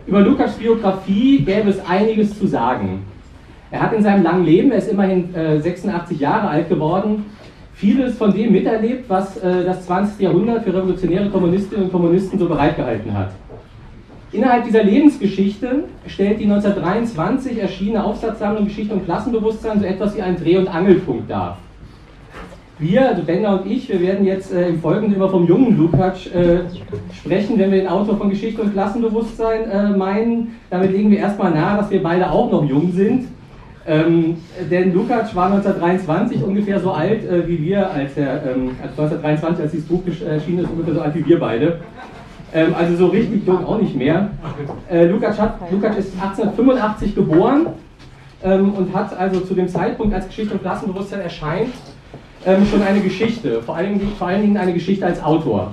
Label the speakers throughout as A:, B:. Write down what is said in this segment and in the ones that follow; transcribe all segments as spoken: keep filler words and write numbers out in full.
A: Über Lukács Biografie gäbe es einiges zu sagen. Er hat in seinem langen Leben, er ist immerhin äh, sechsundachtzig Jahre alt geworden, vieles von dem miterlebt, was äh, das zwanzigste Jahrhundert für revolutionäre Kommunistinnen und Kommunisten so bereitgehalten hat. Innerhalb dieser Lebensgeschichte stellt die neunzehnhundertdreiundzwanzig erschienene Aufsatzsammlung Geschichte und Klassenbewusstsein so etwas wie einen Dreh- und Angelpunkt dar. Wir, also Bender und ich, wir werden jetzt äh, im Folgenden immer vom jungen Lukács äh, sprechen, wenn wir den Autor von Geschichte und Klassenbewusstsein äh, meinen. Damit legen wir erstmal nahe, dass wir beide auch noch jung sind. Ähm, denn Lukács war neunzehnhundertdreiundzwanzig ungefähr so alt äh, wie wir, als er ähm, als neunzehnhundertdreiundzwanzig, als dieses Buch erschienen ist, ungefähr so alt wie wir beide. Ähm, also so richtig jung auch nicht mehr. Äh, Lukács, hat, Lukács ist achtzehnhundertfünfundachtzig geboren ähm, und hat also zu dem Zeitpunkt, als Geschichte und Klassenbewusstsein erscheint, ähm, schon eine Geschichte, vor allen Dingen, vor allen Dingen eine Geschichte als Autor.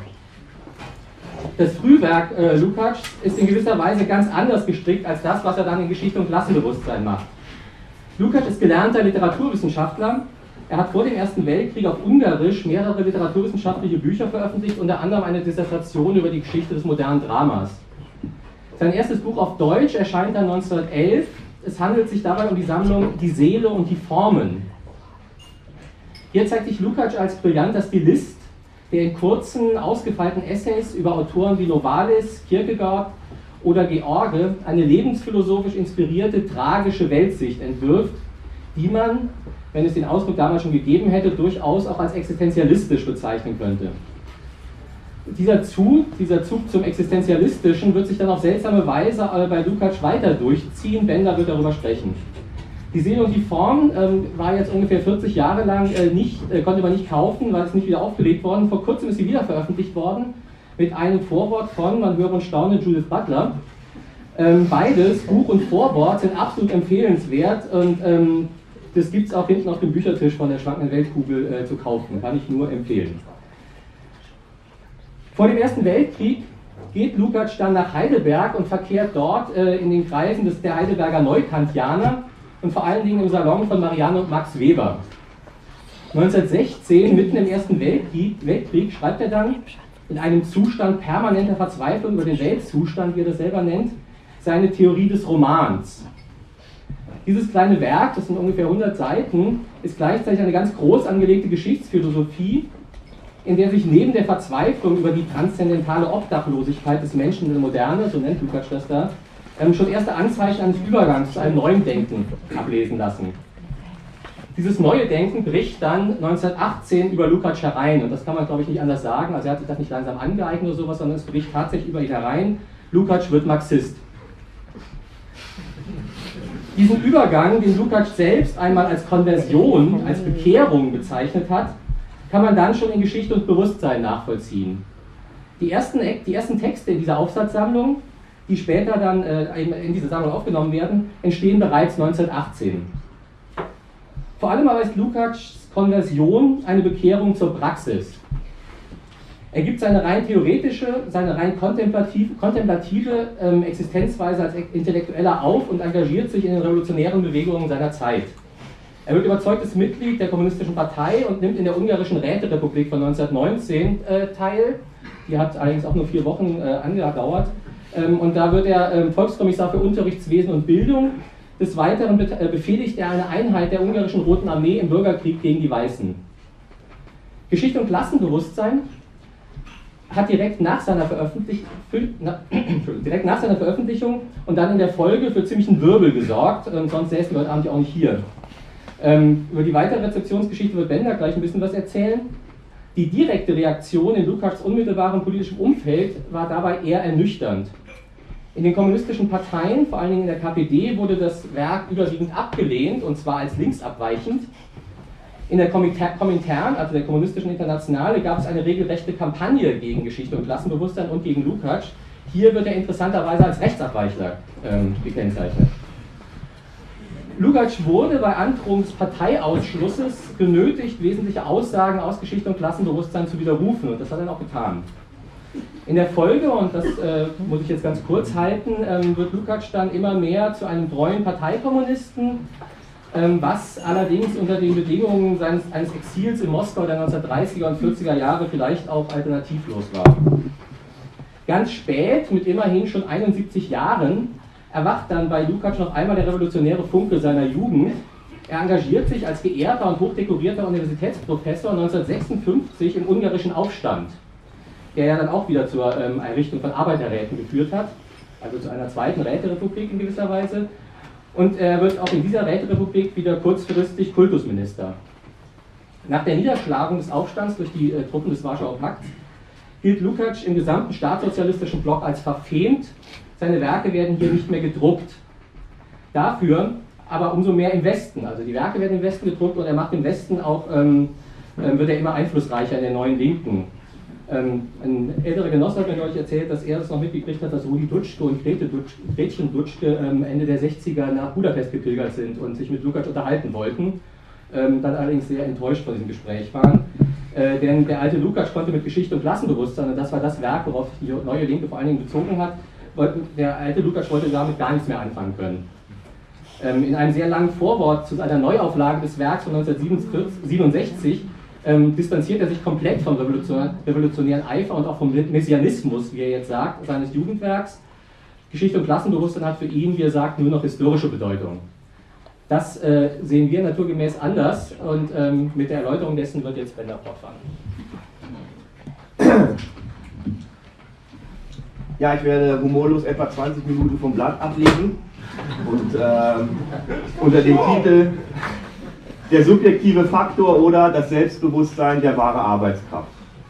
A: Das Frühwerk äh, Lukács ist in gewisser Weise ganz anders gestrickt als das, was er dann in Geschichte und Klassenbewusstsein macht. Lukács ist gelernter Literaturwissenschaftler. Er hat vor dem Ersten Weltkrieg auf Ungarisch mehrere literaturwissenschaftliche Bücher veröffentlicht, unter anderem eine Dissertation über die Geschichte des modernen Dramas. Sein erstes Buch auf Deutsch erscheint dann neunzehnhundertelf. Es handelt sich dabei um die Sammlung Die Seele und die Formen. Hier zeigt sich Lukács als brillanter Stilist, der in kurzen, ausgefeilten Essays über Autoren wie Novalis, Kierkegaard oder George eine lebensphilosophisch inspirierte, tragische Weltsicht entwirft, die man, wenn es den Ausdruck damals schon gegeben hätte, durchaus auch als existenzialistisch bezeichnen könnte. Dieser Zug, dieser Zug zum Existenzialistischen wird sich dann auf seltsame Weise bei Lukács weiter durchziehen, Bender wird darüber sprechen. Die Seele und die Form ähm, war jetzt ungefähr vierzig Jahre lang äh, nicht, äh, konnte man nicht kaufen, weil es nicht wieder aufgelegt worden. Vor kurzem ist sie wieder veröffentlicht worden, mit einem Vorwort von, man höre und staune, Judith Butler. Ähm, beides, Buch und Vorwort, sind absolut empfehlenswert und ähm, das gibt es auch hinten auf dem Büchertisch von der schwankenden Weltkugel äh, zu kaufen, kann ich nur empfehlen. Vor dem Ersten Weltkrieg geht Lukács dann nach Heidelberg und verkehrt dort äh, in den Kreisen des, der Heidelberger Neukantianer und vor allen Dingen im Salon von Marianne und Max Weber. neunzehnhundertsechzehn, mitten im Ersten Weltkrieg, Weltkrieg, schreibt er dann, in einem Zustand permanenter Verzweiflung über den Weltzustand, wie er das selber nennt, seine Theorie des Romans. Dieses kleine Werk, das sind ungefähr hundert Seiten, ist gleichzeitig eine ganz groß angelegte Geschichtsphilosophie, in der sich neben der Verzweiflung über die transzendentale Obdachlosigkeit des Menschen in der Moderne, so nennt Lukács das da, schon erste Anzeichen eines Übergangs zu einem neuen Denken ablesen lassen. Dieses neue Denken bricht dann neunzehnhundertachtzehn über Lukács herein und das kann man, glaube ich, nicht anders sagen, also er hat sich das nicht langsam angeeignet oder sowas, sondern es bricht tatsächlich über ihn herein. Lukács wird Marxist. Diesen Übergang, den Lukács selbst einmal als Konversion, als Bekehrung bezeichnet hat, kann man dann schon in Geschichte und Bewusstsein nachvollziehen. Die ersten, die ersten Texte in dieser Aufsatzsammlung, die später dann äh, in diese Sammlung aufgenommen werden, entstehen bereits neunzehnhundertachtzehn. Vor allem aber ist Lukács Konversion eine Bekehrung zur Praxis. Er gibt seine rein theoretische, seine rein kontemplative, kontemplative ähm, Existenzweise als Intellektueller auf und engagiert sich in den revolutionären Bewegungen seiner Zeit. Er wird überzeugtes Mitglied der Kommunistischen Partei und nimmt in der ungarischen Räterepublik von neunzehnhundertneunzehn äh, teil. Die hat allerdings auch nur vier Wochen äh, angedauert. Ähm, und da wird er ähm, Volkskommissar für Unterrichtswesen und Bildung. Des Weiteren be äh, befehligt er eine Einheit der ungarischen Roten Armee im Bürgerkrieg gegen die Weißen. Geschichte und Klassenbewusstsein hat direkt nach seiner Veröffentlichung, na, direkt nach seiner Veröffentlichung und dann in der Folge für ziemlichen Wirbel gesorgt, ähm, sonst säßen wir heute Abend ja auch nicht hier. Ähm, über die weitere Rezeptionsgeschichte wird Bender gleich ein bisschen was erzählen. Die direkte Reaktion in Lukács unmittelbarem politischem Umfeld war dabei eher ernüchternd. In den kommunistischen Parteien, vor allen Dingen in der K P D, wurde das Werk überwiegend abgelehnt, und zwar als linksabweichend. In der Komintern, also der Kommunistischen Internationale, gab es eine regelrechte Kampagne gegen Geschichte und Klassenbewusstsein und gegen Lukács. Hier wird er interessanterweise als Rechtsabweichler ähm, gekennzeichnet. Lukács wurde bei Androhung des Parteiausschlusses genötigt, wesentliche Aussagen aus Geschichte und Klassenbewusstsein zu widerrufen, und das hat er auch getan. In der Folge, und das äh, muss ich jetzt ganz kurz halten, ähm, wird Lukács dann immer mehr zu einem treuen Parteikommunisten, ähm, was allerdings unter den Bedingungen seines, eines Exils in Moskau der neunzehnhundertdreißiger und vierziger Jahre vielleicht auch alternativlos war. Ganz spät, mit immerhin schon einundsiebzig Jahren, erwacht dann bei Lukács noch einmal der revolutionäre Funke seiner Jugend. Er engagiert sich als geehrter und hochdekorierter Universitätsprofessor neunzehnhundertsechsundfünfzig im ungarischen Aufstand, der ja dann auch wieder zur ähm, Errichtung von Arbeiterräten geführt hat, also zu einer zweiten Räterepublik in gewisser Weise. Und er wird auch in dieser Räterepublik wieder kurzfristig Kultusminister. Nach der Niederschlagung des Aufstands durch die äh, Truppen des Warschauer Pakts gilt Lukács im gesamten staatssozialistischen Block als verfemt. Seine Werke werden hier nicht mehr gedruckt. Dafür aber umso mehr im Westen. Also die Werke werden im Westen gedruckt und er macht im Westen auch, ähm, äh, wird er immer einflussreicher in der neuen Linken. Ähm, ein älterer Genosse hat mir neulich erzählt, dass er das noch mitgekriegt hat, dass Rudi Dutschke und Grete Dutsch, Gretchen Dutschke ähm, Ende der sechziger nach Budapest gepilgert sind und sich mit Lukács unterhalten wollten, ähm, dann allerdings sehr enttäuscht von diesem Gespräch waren. Äh, denn der alte Lukács konnte mit Geschichte und Klassenbewusstsein, und das war das Werk, worauf sich die neue Linke vor allen Dingen bezogen hat, der alte Lukács wollte damit gar nichts mehr anfangen können. Ähm, in einem sehr langen Vorwort zu einer Neuauflage des Werks von neunzehnhundertsiebenundsechzig Ähm, distanziert er sich komplett vom revolutionär, revolutionären Eifer und auch vom Messianismus, wie er jetzt sagt, seines Jugendwerks. Geschichte und Klassenbewusstsein hat für ihn, wie er sagt, nur noch historische Bedeutung. Das äh, sehen wir naturgemäß anders und ähm, mit der Erläuterung dessen wird jetzt Bender fortfahren.
B: Ja, ich werde humorlos etwa zwanzig Minuten vom Blatt ablegen und äh, unter dem Titel Der subjektive Faktor oder das Selbstbewusstsein der wahre Arbeitskraft.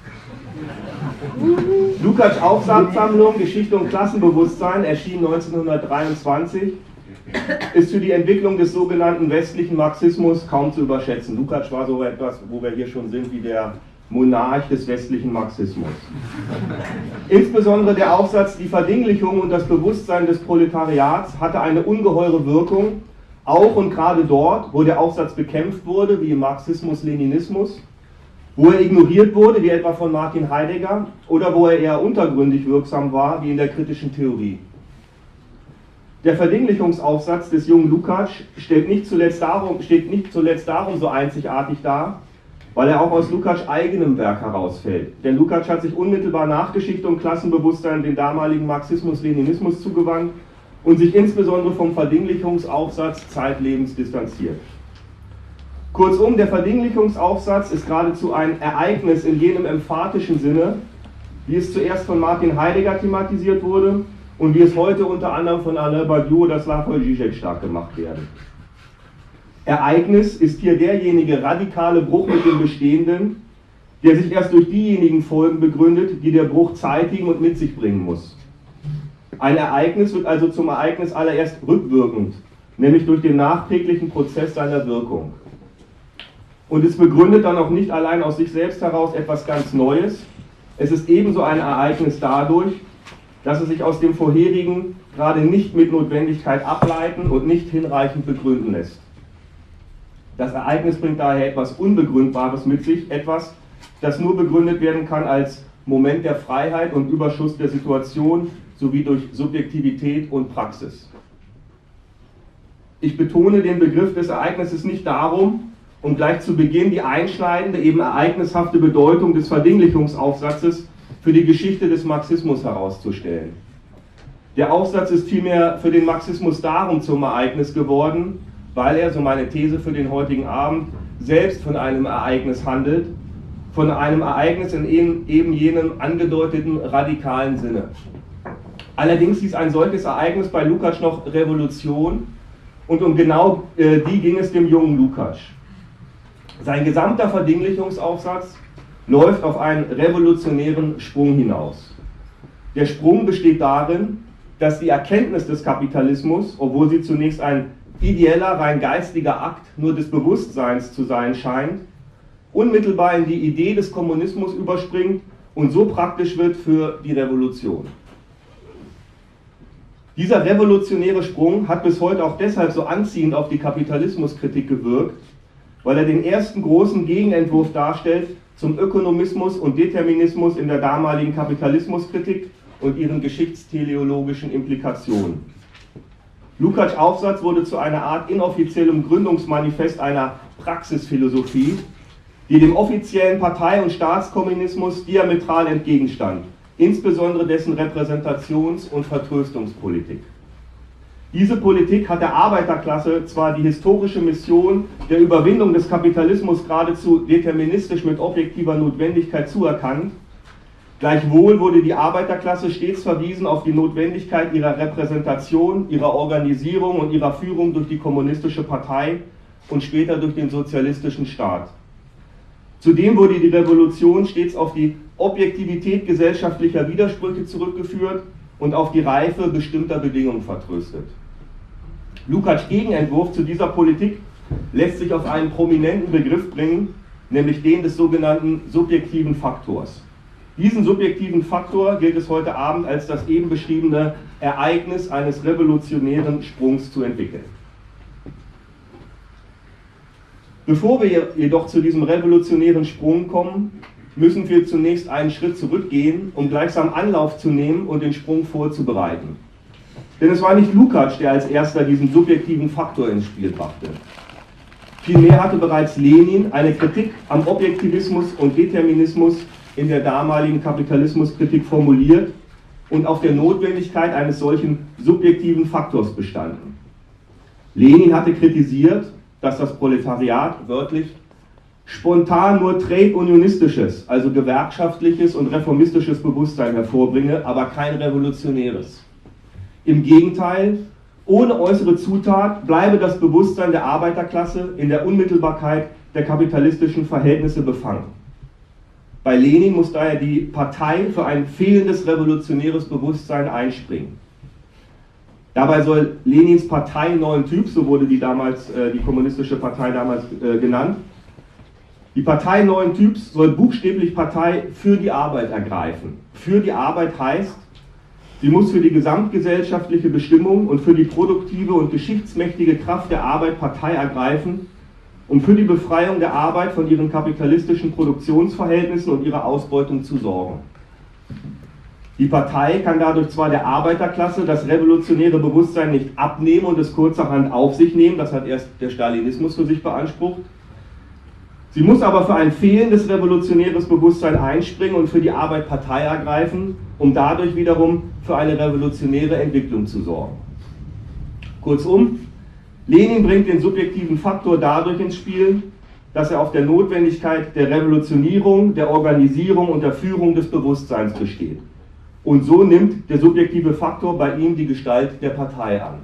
B: Lukács Aufsatzsammlung Geschichte und Klassenbewusstsein erschien neunzehnhundertdreiundzwanzig, ist für die Entwicklung des sogenannten westlichen Marxismus kaum zu überschätzen. Lukács war so etwas, wo wir hier schon sind, wie der Monarch des westlichen Marxismus. Insbesondere der Aufsatz Die Verdinglichung und das Bewusstsein des Proletariats hatte eine ungeheure Wirkung, auch und gerade dort, wo der Aufsatz bekämpft wurde, wie im Marxismus-Leninismus, wo er ignoriert wurde, wie etwa von Martin Heidegger, oder wo er eher untergründig wirksam war, wie in der kritischen Theorie. Der Verdinglichungsaufsatz des jungen Lukács steht nicht zuletzt darum, steht nicht zuletzt darum so einzigartig da, weil er auch aus Lukács' eigenem Werk herausfällt. Denn Lukács hat sich unmittelbar nach Geschichte und Klassenbewusstsein dem damaligen Marxismus-Leninismus zugewandt und sich insbesondere vom Verdinglichungsaufsatz zeitlebens distanziert. Kurzum, der Verdinglichungsaufsatz ist geradezu ein Ereignis in jenem emphatischen Sinne, wie es zuerst von Martin Heidegger thematisiert wurde und wie es heute unter anderem von Alain Badiou oder Slavoj Žižek stark gemacht werde. Ereignis ist hier derjenige radikale Bruch mit dem Bestehenden, der sich erst durch diejenigen Folgen begründet, die der Bruch zeitigen und mit sich bringen muss. Ein Ereignis wird also zum Ereignis allererst rückwirkend, nämlich durch den nachträglichen Prozess seiner Wirkung. Und es begründet dann auch nicht allein aus sich selbst heraus etwas ganz Neues, es ist ebenso ein Ereignis dadurch, dass es sich aus dem vorherigen gerade nicht mit Notwendigkeit ableiten und nicht hinreichend begründen lässt. Das Ereignis bringt daher etwas Unbegründbares mit sich, etwas, das nur begründet werden kann als Moment der Freiheit und Überschuss der Situation, sowie durch Subjektivität und Praxis. Ich betone den Begriff des Ereignisses nicht darum, um gleich zu Beginn die einschneidende, eben ereignishafte Bedeutung des Verdinglichungsaufsatzes für die Geschichte des Marxismus herauszustellen. Der Aufsatz ist vielmehr für den Marxismus darum zum Ereignis geworden, weil er, so meine These für den heutigen Abend, selbst von einem Ereignis handelt, von einem Ereignis in eben jenem angedeuteten radikalen Sinne. Allerdings hieß ein solches Ereignis bei Lukács noch Revolution und um genau äh, die ging es dem jungen Lukács. Sein gesamter Verdinglichungsaufsatz läuft auf einen revolutionären Sprung hinaus. Der Sprung besteht darin, dass die Erkenntnis des Kapitalismus, obwohl sie zunächst ein ideeller, rein geistiger Akt nur des Bewusstseins zu sein scheint, unmittelbar in die Idee des Kommunismus überspringt und so praktisch wird für die Revolution. Dieser revolutionäre Sprung hat bis heute auch deshalb so anziehend auf die Kapitalismuskritik gewirkt, weil er den ersten großen Gegenentwurf darstellt zum Ökonomismus und Determinismus in der damaligen Kapitalismuskritik und ihren geschichtsteleologischen Implikationen. Lukács' Aufsatz wurde zu einer Art inoffiziellem Gründungsmanifest einer Praxisphilosophie, die dem offiziellen Partei- und Staatskommunismus diametral entgegenstand. insbesondere dessen Repräsentations- und Vertröstungspolitik. Diese Politik hat der Arbeiterklasse zwar die historische Mission der Überwindung des Kapitalismus geradezu deterministisch mit objektiver Notwendigkeit zuerkannt, gleichwohl wurde die Arbeiterklasse stets verwiesen auf die Notwendigkeit ihrer Repräsentation, ihrer Organisierung und ihrer Führung durch die kommunistische Partei und später durch den sozialistischen Staat. Zudem wurde die Revolution stets auf die Objektivität gesellschaftlicher Widersprüche zurückgeführt und auf die Reife bestimmter Bedingungen vertröstet. Lukács' Gegenentwurf zu dieser Politik lässt sich auf einen prominenten Begriff bringen, nämlich den des sogenannten subjektiven Faktors. Diesen subjektiven Faktor gilt es heute Abend als das eben beschriebene Ereignis eines revolutionären Sprungs zu entwickeln. Bevor wir jedoch zu diesem revolutionären Sprung kommen, müssen wir zunächst einen Schritt zurückgehen, um gleichsam Anlauf zu nehmen und den Sprung vorzubereiten. Denn es war nicht Lukács, der als erster diesen subjektiven Faktor ins Spiel brachte. Vielmehr hatte bereits Lenin eine Kritik am Objektivismus und Determinismus in der damaligen Kapitalismuskritik formuliert und auf der Notwendigkeit eines solchen subjektiven Faktors bestanden. Lenin hatte kritisiert, dass das Proletariat wörtlich spontan nur trade-unionistisches, also gewerkschaftliches und reformistisches Bewusstsein hervorbringe, aber kein revolutionäres. Im Gegenteil, ohne äußere Zutat bleibe das Bewusstsein der Arbeiterklasse in der Unmittelbarkeit der kapitalistischen Verhältnisse befangen. Bei Lenin muss daher die Partei für ein fehlendes revolutionäres Bewusstsein einspringen. Dabei soll Lenins Partei neuen Typs, so wurde die, damals, äh, die kommunistische Partei damals äh, genannt, die Partei neuen Typs soll buchstäblich Partei für die Arbeit ergreifen. Für die Arbeit heißt, sie muss für die gesamtgesellschaftliche Bestimmung und für die produktive und geschichtsmächtige Kraft der Arbeit Partei ergreifen, um für die Befreiung der Arbeit von ihren kapitalistischen Produktionsverhältnissen und ihrer Ausbeutung zu sorgen. Die Partei kann dadurch zwar der Arbeiterklasse das revolutionäre Bewusstsein nicht abnehmen und es kurzerhand auf sich nehmen, das hat erst der Stalinismus für sich beansprucht, sie muss aber für ein fehlendes revolutionäres Bewusstsein einspringen und für die Arbeit Partei ergreifen, um dadurch wiederum für eine revolutionäre Entwicklung zu sorgen. Kurzum, Lenin bringt den subjektiven Faktor dadurch ins Spiel, dass er auf der Notwendigkeit der Revolutionierung, der Organisierung und der Führung des Bewusstseins besteht. Und so nimmt der subjektive Faktor bei ihm die Gestalt der Partei an.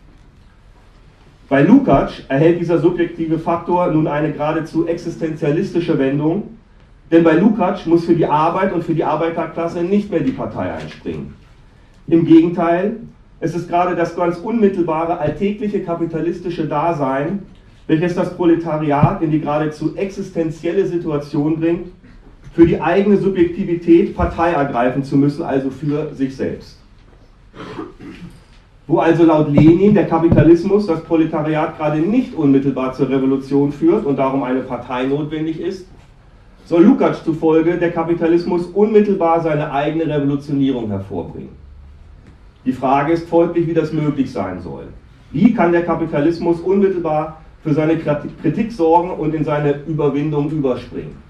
B: Bei Lukács erhält dieser subjektive Faktor nun eine geradezu existenzialistische Wendung, denn bei Lukács muss für die Arbeit und für die Arbeiterklasse nicht mehr die Partei einspringen. Im Gegenteil, es ist gerade das ganz unmittelbare, alltägliche kapitalistische Dasein, welches das Proletariat in die geradezu existenzielle Situation bringt, für die eigene Subjektivität Partei ergreifen zu müssen, also für sich selbst. Wo also laut Lenin der Kapitalismus das Proletariat gerade nicht unmittelbar zur Revolution führt und darum eine Partei notwendig ist, soll Lukács zufolge der Kapitalismus unmittelbar seine eigene Revolutionierung hervorbringen. Die Frage ist folglich, wie das möglich sein soll. Wie kann der Kapitalismus unmittelbar für seine Kritik sorgen und in seine Überwindung überspringen?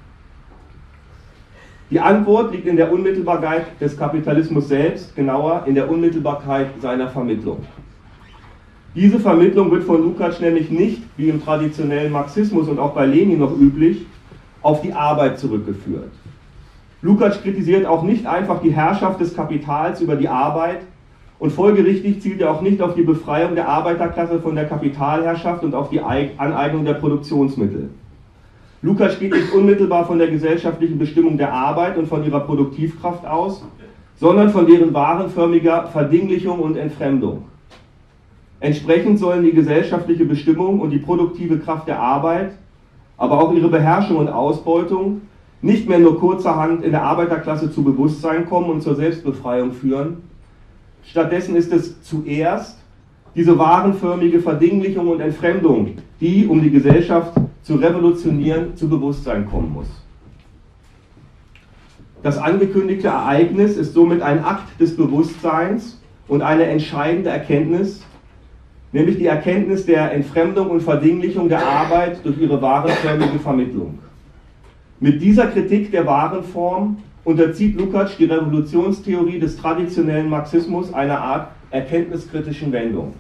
B: Die Antwort liegt in der Unmittelbarkeit des Kapitalismus selbst, genauer in der Unmittelbarkeit seiner Vermittlung. Diese Vermittlung wird von Lukács nämlich nicht, wie im traditionellen Marxismus und auch bei Lenin noch üblich, auf die Arbeit zurückgeführt. Lukács kritisiert auch nicht einfach die Herrschaft des Kapitals über die Arbeit und folgerichtig zielt er auch nicht auf die Befreiung der Arbeiterklasse von der Kapitalherrschaft und auf die Aneignung der Produktionsmittel. Lukács geht nicht unmittelbar von der gesellschaftlichen Bestimmung der Arbeit und von ihrer Produktivkraft aus, sondern von deren warenförmiger Verdinglichung und Entfremdung. Entsprechend sollen die gesellschaftliche Bestimmung und die produktive Kraft der Arbeit, aber auch ihre Beherrschung und Ausbeutung nicht mehr nur kurzerhand in der Arbeiterklasse zu Bewusstsein kommen und zur Selbstbefreiung führen. Stattdessen ist es zuerst diese warenförmige Verdinglichung und Entfremdung, die, um die Gesellschaft zu revolutionieren, zu Bewusstsein kommen muss. Das angekündigte Ereignis ist somit ein Akt des Bewusstseins und eine entscheidende Erkenntnis, nämlich die Erkenntnis der Entfremdung und Verdinglichung der Arbeit durch ihre warenförmige Vermittlung. Mit dieser Kritik der Warenform unterzieht Lukács die Revolutionstheorie des traditionellen Marxismus einer Art erkenntniskritischen Wendung.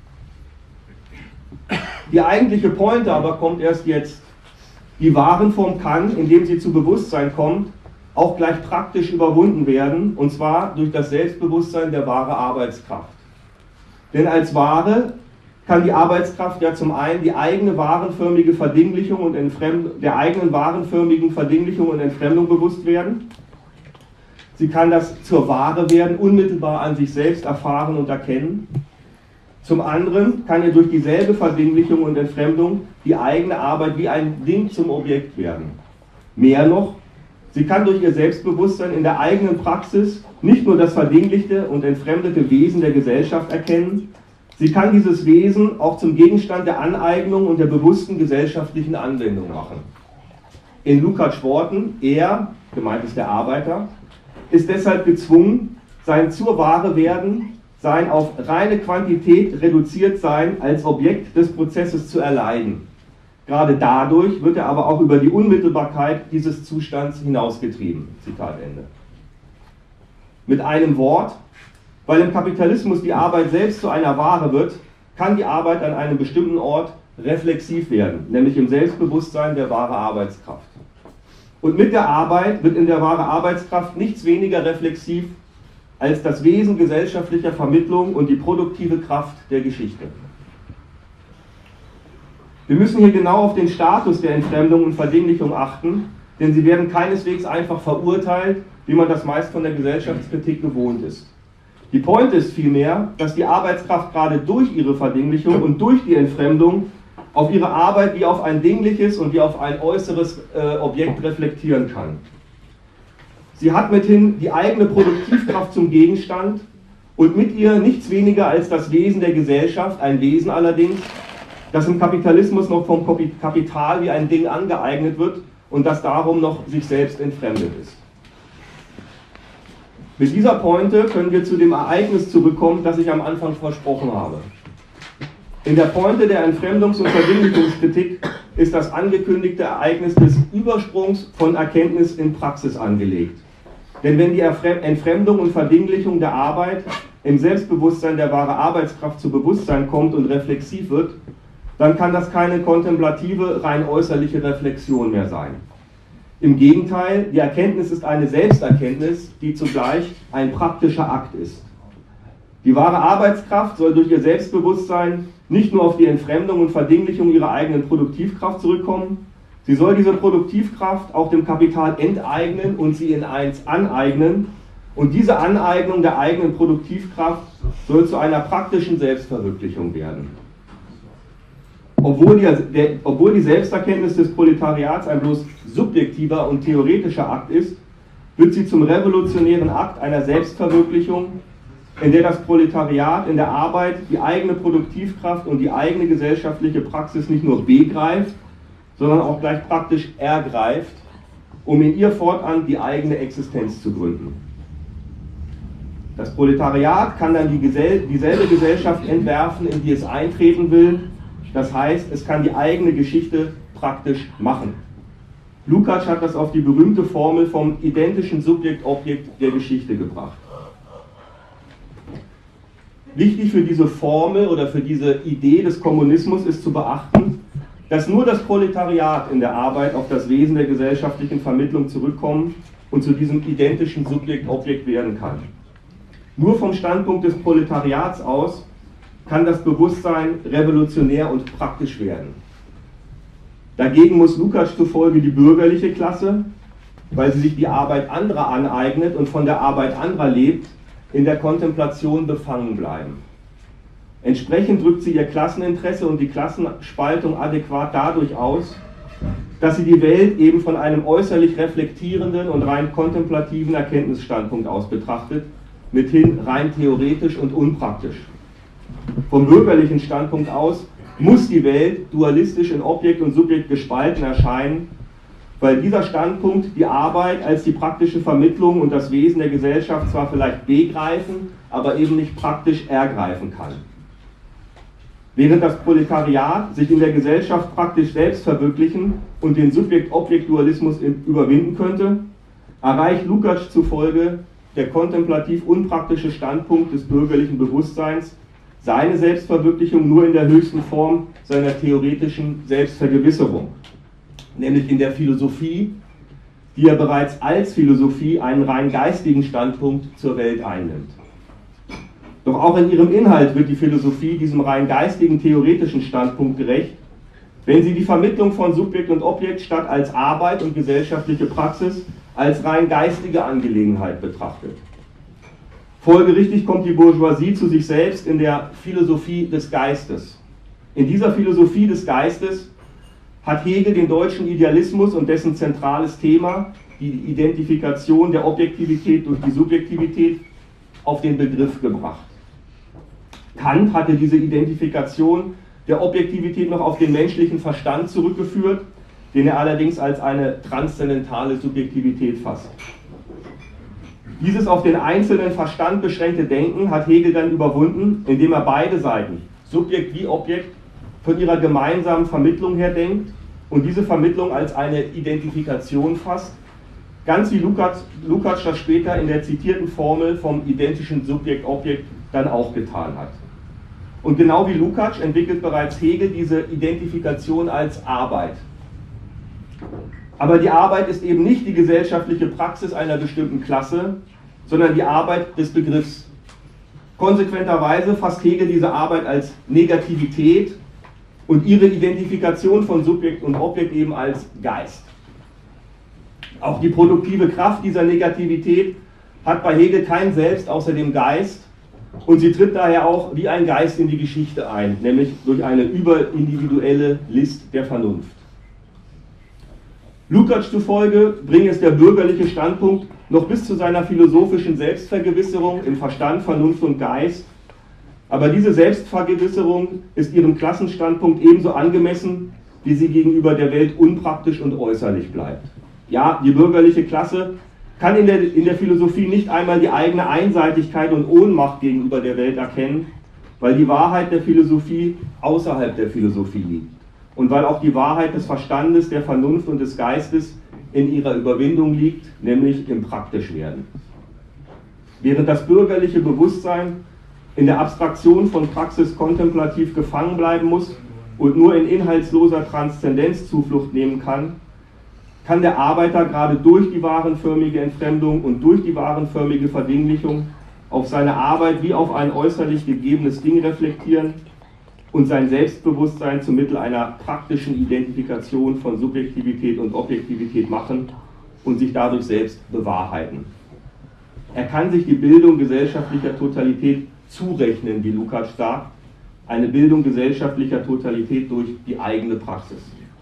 B: Die eigentliche Pointe aber kommt erst jetzt. Die Warenform kann, indem sie zu Bewusstsein kommt, auch gleich praktisch überwunden werden, und zwar durch das Selbstbewusstsein der wahren Arbeitskraft. Denn als Ware kann die Arbeitskraft ja zum einen die eigene warenförmige Verdinglichung und Entfremdung, der eigenen warenförmigen Verdinglichung und Entfremdung bewusst werden. Sie kann das zur Ware werden, unmittelbar an sich selbst erfahren und erkennen. Zum anderen kann ihr durch dieselbe Verdinglichung und Entfremdung die eigene Arbeit wie ein Ding zum Objekt werden. Mehr noch, sie kann durch ihr Selbstbewusstsein in der eigenen Praxis nicht nur das verdinglichte und entfremdete Wesen der Gesellschaft erkennen, sie kann dieses Wesen auch zum Gegenstand der Aneignung und der bewussten gesellschaftlichen Anwendung machen. In Lukács Worten, er, gemeint ist der Arbeiter, ist deshalb gezwungen, sein zur Ware werden, sein auf reine Quantität reduziert sein als Objekt des Prozesses zu erleiden. Gerade dadurch wird er aber auch über die Unmittelbarkeit dieses Zustands hinausgetrieben. Zitat Ende. Mit einem Wort, weil im Kapitalismus die Arbeit selbst zu einer Ware wird, kann die Arbeit an einem bestimmten Ort reflexiv werden, nämlich im Selbstbewusstsein der wahren Arbeitskraft. Und mit der Arbeit wird in der wahren Arbeitskraft nichts weniger reflexiv als das Wesen gesellschaftlicher Vermittlung und die produktive Kraft der Geschichte. Wir müssen hier genau auf den Status der Entfremdung und Verdinglichung achten, denn sie werden keineswegs einfach verurteilt, wie man das meist von der Gesellschaftskritik gewohnt ist. Die Pointe ist vielmehr, dass die Arbeitskraft gerade durch ihre Verdinglichung und durch die Entfremdung auf ihre Arbeit wie auf ein dingliches und wie auf ein äußeres äh, Objekt reflektieren kann. Sie hat mithin die eigene Produktivkraft zum Gegenstand und mit ihr nichts weniger als das Wesen der Gesellschaft, ein Wesen allerdings, das im Kapitalismus noch vom Kapital wie ein Ding angeeignet wird und das darum noch sich selbst entfremdet ist. Mit dieser Pointe können wir zu dem Ereignis zurückkommen, das ich am Anfang versprochen habe. In der Pointe der Entfremdungs- und Verdinglichungskritik ist das angekündigte Ereignis des Übersprungs von Erkenntnis in Praxis angelegt. Denn wenn die Entfremdung und Verdinglichung der Arbeit im Selbstbewusstsein der wahren Arbeitskraft zu Bewusstsein kommt und reflexiv wird, dann kann das keine kontemplative, rein äußerliche Reflexion mehr sein. Im Gegenteil, die Erkenntnis ist eine Selbsterkenntnis, die zugleich ein praktischer Akt ist. Die wahre Arbeitskraft soll durch ihr Selbstbewusstsein nicht nur auf die Entfremdung und Verdinglichung ihrer eigenen Produktivkraft zurückkommen, sie soll diese Produktivkraft auch dem Kapital enteignen und sie in eins aneignen, und diese Aneignung der eigenen Produktivkraft soll zu einer praktischen Selbstverwirklichung werden. Obwohl die, der, obwohl die Selbsterkenntnis des Proletariats ein bloß subjektiver und theoretischer Akt ist, wird sie zum revolutionären Akt einer Selbstverwirklichung, in der das Proletariat in der Arbeit die eigene Produktivkraft und die eigene gesellschaftliche Praxis nicht nur begreift, sondern auch gleich praktisch ergreift, um in ihr fortan die eigene Existenz zu gründen. Das Proletariat kann dann die Gesell- dieselbe Gesellschaft entwerfen, in die es eintreten will. Das heißt, es kann die eigene Geschichte praktisch machen. Lukács hat das auf die berühmte Formel vom identischen Subjekt-Objekt der Geschichte gebracht. Wichtig für diese Formel oder für diese Idee des Kommunismus ist zu beachten, dass nur das Proletariat in der Arbeit auf das Wesen der gesellschaftlichen Vermittlung zurückkommen und zu diesem identischen Subjekt-Objekt werden kann. Nur vom Standpunkt des Proletariats aus kann das Bewusstsein revolutionär und praktisch werden. Dagegen muss Lukács zufolge die bürgerliche Klasse, weil sie sich die Arbeit anderer aneignet und von der Arbeit anderer lebt, in der Kontemplation befangen bleiben. Entsprechend drückt sie ihr Klasseninteresse und die Klassenspaltung adäquat dadurch aus, dass sie die Welt eben von einem äußerlich reflektierenden und rein kontemplativen Erkenntnisstandpunkt aus betrachtet, mithin rein theoretisch und unpraktisch. Vom bürgerlichen Standpunkt aus muss die Welt dualistisch in Objekt und Subjekt gespalten erscheinen, weil dieser Standpunkt die Arbeit als die praktische Vermittlung und das Wesen der Gesellschaft zwar vielleicht begreifen, aber eben nicht praktisch ergreifen kann. Während das Proletariat sich in der Gesellschaft praktisch selbst verwirklichen und den Subjekt-Objekt-Dualismus überwinden könnte, erreicht Lukács zufolge der kontemplativ unpraktische Standpunkt des bürgerlichen Bewusstseins seine Selbstverwirklichung nur in der höchsten Form seiner theoretischen Selbstvergewisserung, nämlich in der Philosophie, die er bereits als Philosophie einen rein geistigen Standpunkt zur Welt einnimmt. Doch auch in ihrem Inhalt wird die Philosophie diesem rein geistigen theoretischen Standpunkt gerecht, wenn sie die Vermittlung von Subjekt und Objekt statt als Arbeit und gesellschaftliche Praxis als rein geistige Angelegenheit betrachtet. Folgerichtig kommt die Bourgeoisie zu sich selbst in der Philosophie des Geistes. In dieser Philosophie des Geistes hat Hegel den deutschen Idealismus und dessen zentrales Thema, die Identifikation der Objektivität durch die Subjektivität, auf den Begriff gebracht. Kant hatte diese Identifikation der Objektivität noch auf den menschlichen Verstand zurückgeführt, den er allerdings als eine transzendentale Subjektivität fasst. Dieses auf den einzelnen Verstand beschränkte Denken hat Hegel dann überwunden, indem er beide Seiten, Subjekt wie Objekt, von ihrer gemeinsamen Vermittlung her denkt und diese Vermittlung als eine Identifikation fasst, ganz wie Lukács, Lukács das später in der zitierten Formel vom identischen Subjekt-Objekt dann auch getan hat. Und genau wie Lukács entwickelt bereits Hegel diese Identifikation als Arbeit. Aber die Arbeit ist eben nicht die gesellschaftliche Praxis einer bestimmten Klasse, sondern die Arbeit des Begriffs. Konsequenterweise fasst Hegel diese Arbeit als Negativität und ihre Identifikation von Subjekt und Objekt eben als Geist. Auch die produktive Kraft dieser Negativität hat bei Hegel kein Selbst außer dem Geist und sie tritt daher auch wie ein Geist in die Geschichte ein, nämlich durch eine überindividuelle List der Vernunft. Lukács zufolge bringe es der bürgerliche Standpunkt noch bis zu seiner philosophischen Selbstvergewisserung in Verstand, Vernunft und Geist, aber diese Selbstvergewisserung ist ihrem Klassenstandpunkt ebenso angemessen, wie sie gegenüber der Welt unpraktisch und äußerlich bleibt. Ja, die bürgerliche Klasse kann in der, in der Philosophie nicht einmal die eigene Einseitigkeit und Ohnmacht gegenüber der Welt erkennen, weil die Wahrheit der Philosophie außerhalb der Philosophie liegt und weil auch die Wahrheit des Verstandes, der Vernunft und des Geistes in ihrer Überwindung liegt, nämlich im Praktischwerden. Während das bürgerliche Bewusstsein in der Abstraktion von Praxis kontemplativ gefangen bleiben muss und nur in inhaltsloser Transzendenz Zuflucht nehmen kann, kann der Arbeiter gerade durch die warenförmige Entfremdung und durch die warenförmige Verdinglichung auf seine Arbeit wie auf ein äußerlich gegebenes Ding reflektieren und sein Selbstbewusstsein zum Mittel einer praktischen Identifikation von Subjektivität und Objektivität machen und sich dadurch selbst bewahrheiten. Er kann sich die Bildung gesellschaftlicher Totalität zurechnen, wie Lukács sagt, eine Bildung gesellschaftlicher Totalität durch die eigene Praxis.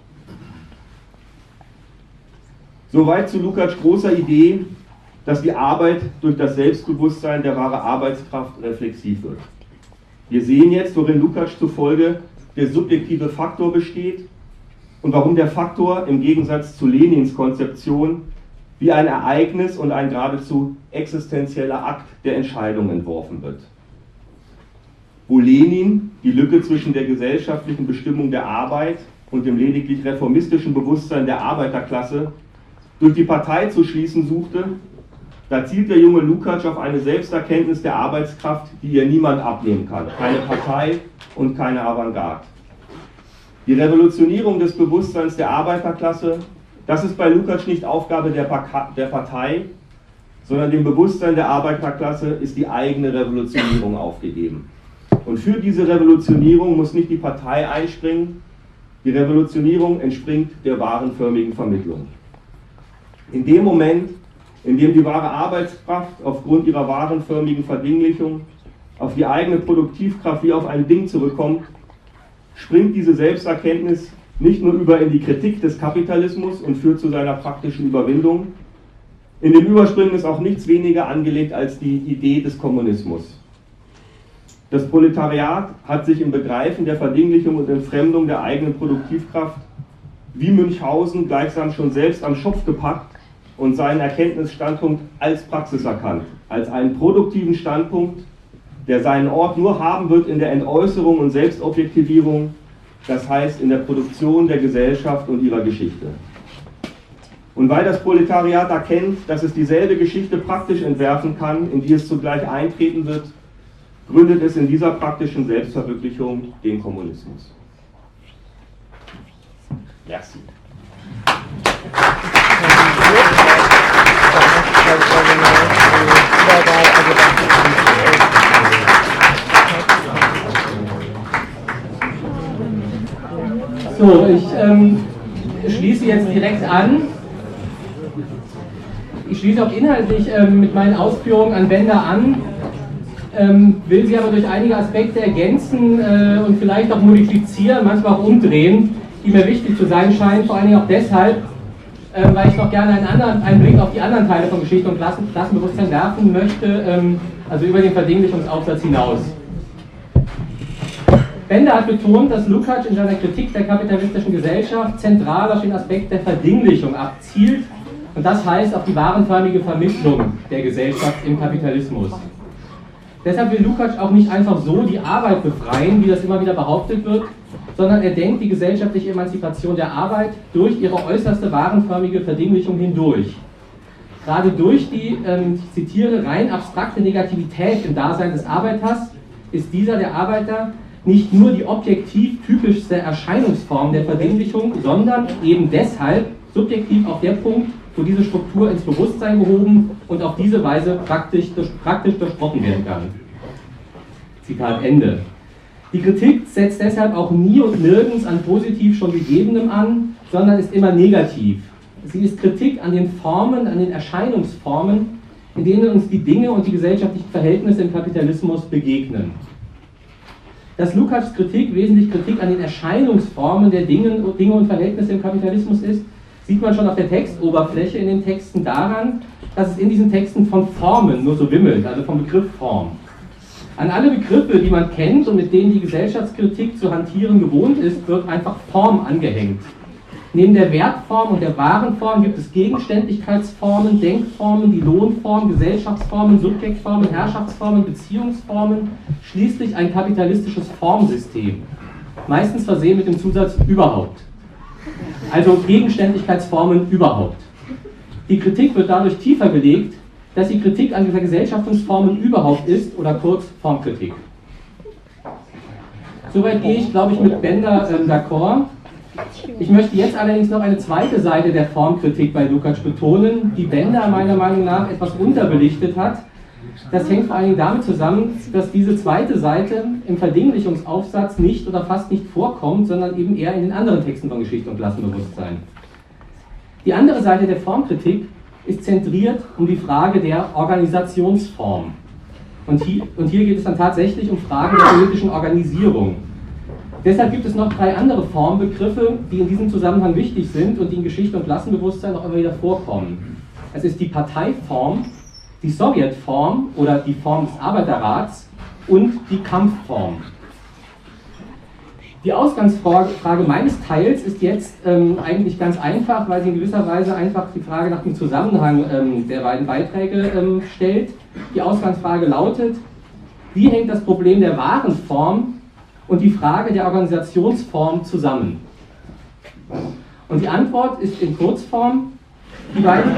B: Soweit zu Lukács' großer Idee, dass die Arbeit durch das Selbstbewusstsein der wahre Arbeitskraft reflexiv wird. Wir sehen jetzt, worin Lukács zufolge der subjektive Faktor besteht und warum der Faktor im Gegensatz zu Lenins Konzeption wie ein Ereignis und ein geradezu existenzieller Akt der Entscheidung entworfen wird. Wo Lenin die Lücke zwischen der gesellschaftlichen Bestimmung der Arbeit und dem lediglich reformistischen Bewusstsein der Arbeiterklasse durch die Partei zu schließen suchte, da zielt der junge Lukács auf eine Selbsterkenntnis der Arbeitskraft, die ihr niemand abnehmen kann. Keine Partei und keine Avantgarde. Die Revolutionierung des Bewusstseins der Arbeiterklasse, das ist bei Lukács nicht Aufgabe der, pa- der Partei, sondern dem Bewusstsein der Arbeiterklasse ist die eigene Revolutionierung aufgegeben. Und für diese Revolutionierung muss nicht die Partei einspringen, die Revolutionierung entspringt der warenförmigen Vermittlung. In dem Moment, in dem die wahre Arbeitskraft aufgrund ihrer warenförmigen Verdinglichung auf die eigene Produktivkraft wie auf ein Ding zurückkommt, springt diese Selbsterkenntnis nicht nur über in die Kritik des Kapitalismus und führt zu seiner praktischen Überwindung. In dem Überspringen ist auch nichts weniger angelegt als die Idee des Kommunismus. Das Proletariat hat sich im Begreifen der Verdinglichung und Entfremdung der eigenen Produktivkraft wie Münchhausen gleichsam schon selbst am Schopf gepackt und seinen Erkenntnisstandpunkt als Praxis erkannt, als einen produktiven Standpunkt, der seinen Ort nur haben wird in der Entäußerung und Selbstobjektivierung, das heißt in der Produktion der Gesellschaft und ihrer Geschichte. Und weil das Proletariat erkennt, dass es dieselbe Geschichte praktisch entwerfen kann, in die es zugleich eintreten wird, gründet es in dieser praktischen Selbstverwirklichung den Kommunismus. Merci.
A: So, ich ähm, schließe jetzt direkt an. Ich schließe auch inhaltlich ähm, mit meinen Ausführungen an Bender an, ähm, will sie aber durch einige Aspekte ergänzen äh, und vielleicht auch modifizieren, manchmal auch umdrehen, die mir wichtig zu sein scheinen, vor allen Dingen auch deshalb, äh, weil ich noch gerne einen, anderen, einen Blick auf die anderen Teile von Geschichte und Klassen, Klassenbewusstsein werfen möchte, ähm, also über den Verdinglichungsaufsatz hinaus. Bender hat betont, dass Lukács in seiner Kritik der kapitalistischen Gesellschaft zentral auf den Aspekt der Verdinglichung abzielt, und das heißt auf die warenförmige Vermittlung der Gesellschaft im Kapitalismus. Deshalb will Lukács auch nicht einfach so die Arbeit befreien, wie das immer wieder behauptet wird, sondern er denkt die gesellschaftliche Emanzipation der Arbeit durch ihre äußerste warenförmige Verdinglichung hindurch. Gerade durch die, ähm, ich zitiere, rein abstrakte Negativität im Dasein des Arbeiters ist dieser, der Arbeiter, nicht nur die objektiv typischste Erscheinungsform der Verdinglichung, sondern eben deshalb subjektiv auch der Punkt, wo diese Struktur ins Bewusstsein gehoben und auf diese Weise praktisch, praktisch durchbrochen werden kann. Zitat Ende. Die Kritik setzt deshalb auch nie und nirgends an positiv schon Gegebenem an, sondern ist immer negativ. Sie ist Kritik an den Formen, an den Erscheinungsformen, in denen uns die Dinge und die gesellschaftlichen Verhältnisse im Kapitalismus begegnen. Dass Lukács' Kritik wesentlich Kritik an den Erscheinungsformen der Dinge, Dinge und Verhältnisse im Kapitalismus ist, sieht man schon auf der Textoberfläche in den Texten daran, dass es in diesen Texten von Formen nur so wimmelt, also vom Begriff Form. An alle Begriffe, die man kennt und mit denen die Gesellschaftskritik zu hantieren gewohnt ist, wird einfach Form angehängt. Neben der Wertform und der Warenform gibt es Gegenständlichkeitsformen, Denkformen, die Lohnform, Gesellschaftsformen, Subjektformen, Herrschaftsformen, Beziehungsformen, schließlich ein kapitalistisches Formsystem, meistens versehen mit dem Zusatz überhaupt. Also Gegenständlichkeitsformen überhaupt. Die Kritik wird dadurch tiefer gelegt, dass die Kritik an dieser Gesellschaftungsformen überhaupt ist, oder kurz Formkritik. Soweit gehe ich, glaube ich, mit Bender äh, d'accord. Ich möchte jetzt allerdings noch eine zweite Seite der Formkritik bei Lukács betonen, die Bender meiner Meinung nach etwas unterbelichtet hat. Das hängt vor allen Dingen damit zusammen, dass diese zweite Seite im Verdinglichungsaufsatz nicht oder fast nicht vorkommt, sondern eben eher in den anderen Texten von Geschichte und Klassenbewusstsein. Die andere Seite der Formkritik ist zentriert um die Frage der Organisationsform. Und hier, und hier geht es dann tatsächlich um Fragen der politischen Organisierung. Deshalb gibt es noch drei andere Formbegriffe, die in diesem Zusammenhang wichtig sind und die in Geschichte und Klassenbewusstsein auch immer wieder vorkommen. Es ist die Parteiform, die Sowjetform oder die Form des Arbeiterrats und die Kampfform. Die Ausgangsfrage meines Teils ist jetzt ähm, eigentlich ganz einfach, weil sie in gewisser Weise einfach die Frage nach dem Zusammenhang ähm, der beiden Beiträge ähm, stellt. Die Ausgangsfrage lautet: Wie hängt das Problem der Warenform und die Frage der Organisationsform zusammen? Und die Antwort ist in Kurzform: Die beiden,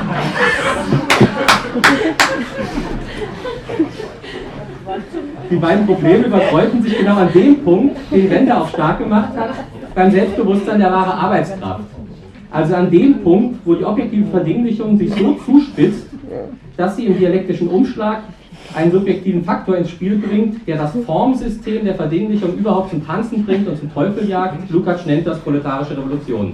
A: die beiden Probleme überkreuzten sich genau an dem Punkt, den Bender auch stark gemacht hat, beim Selbstbewusstsein der wahren Arbeitskraft. Also an dem Punkt, wo die objektive Verdinglichung sich so zuspitzt, dass sie im dialektischen Umschlag einen subjektiven Faktor ins Spiel bringt, der das Formsystem der Verdinglichung überhaupt zum Tanzen bringt und zum Teufel jagt. Lukács nennt das proletarische Revolution.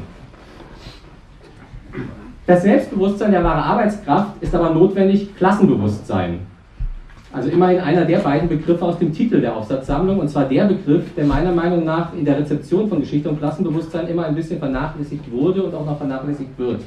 A: Das Selbstbewusstsein der wahren Arbeitskraft ist aber notwendig Klassenbewusstsein. Also immerhin einer der beiden Begriffe aus dem Titel der Aufsatzsammlung, und zwar der Begriff, der meiner Meinung nach in der Rezeption von Geschichte und Klassenbewusstsein immer ein bisschen vernachlässigt wurde und auch noch vernachlässigt wird.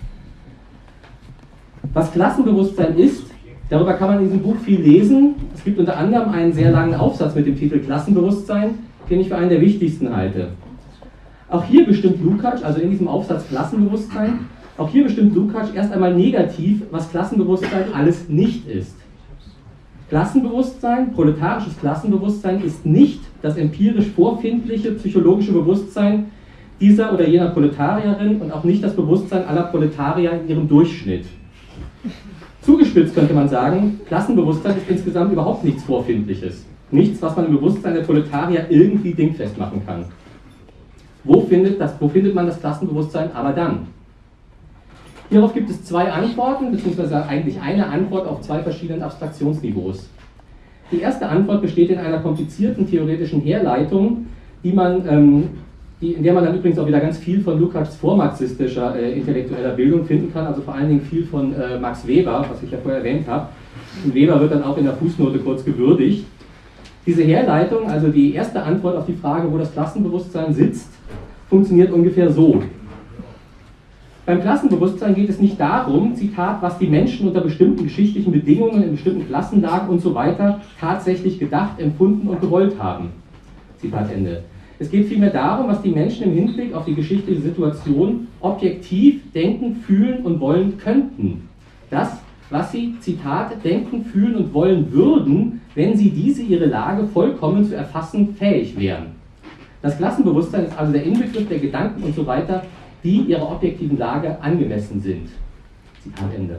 A: Was Klassenbewusstsein ist, darüber kann man in diesem Buch viel lesen. Es gibt unter anderem einen sehr langen Aufsatz mit dem Titel Klassenbewusstsein, den ich für einen der wichtigsten halte. Auch hier bestimmt Lukács, also in diesem Aufsatz Klassenbewusstsein, auch hier bestimmt Lukács erst einmal negativ, was Klassenbewusstsein alles nicht ist. Klassenbewusstsein, proletarisches Klassenbewusstsein ist nicht das empirisch vorfindliche psychologische Bewusstsein, dieser oder jener Proletarierin und auch nicht das Bewusstsein aller Proletarier in ihrem Durchschnitt. Zugespitzt könnte man sagen, Klassenbewusstsein ist insgesamt überhaupt nichts Vorfindliches. Nichts, was man im Bewusstsein der Proletarier irgendwie dingfest machen kann. Wo findet, das, wo findet man das Klassenbewusstsein aber dann? Hierauf gibt es zwei Antworten, beziehungsweise eigentlich eine Antwort auf zwei verschiedenen Abstraktionsniveaus. Die erste Antwort besteht in einer komplizierten theoretischen Herleitung, die man, ähm, die, in der man dann übrigens auch wieder ganz viel von Lukács vormarxistischer äh, intellektueller Bildung finden kann, also vor allen Dingen viel von äh, Max Weber, was ich ja vorher erwähnt habe. Und Weber wird dann auch in der Fußnote kurz gewürdigt. Diese Herleitung, also die erste Antwort auf die Frage, wo das Klassenbewusstsein sitzt, funktioniert ungefähr so. Beim Klassenbewusstsein geht es nicht darum, Zitat, was die Menschen unter bestimmten geschichtlichen Bedingungen, in bestimmten Klassenlagen und so weiter tatsächlich gedacht, empfunden und gewollt haben. Zitat Ende. Es geht vielmehr darum, was die Menschen im Hinblick auf die geschichtliche Situation objektiv denken, fühlen und wollen könnten. Das, was sie, Zitat, denken, fühlen und wollen würden, wenn sie diese ihre Lage vollkommen zu erfassen fähig wären. Das Klassenbewusstsein ist also der Inbegriff der Gedanken und so weiter, die ihrer objektiven Lage angemessen sind. Zitat Ende.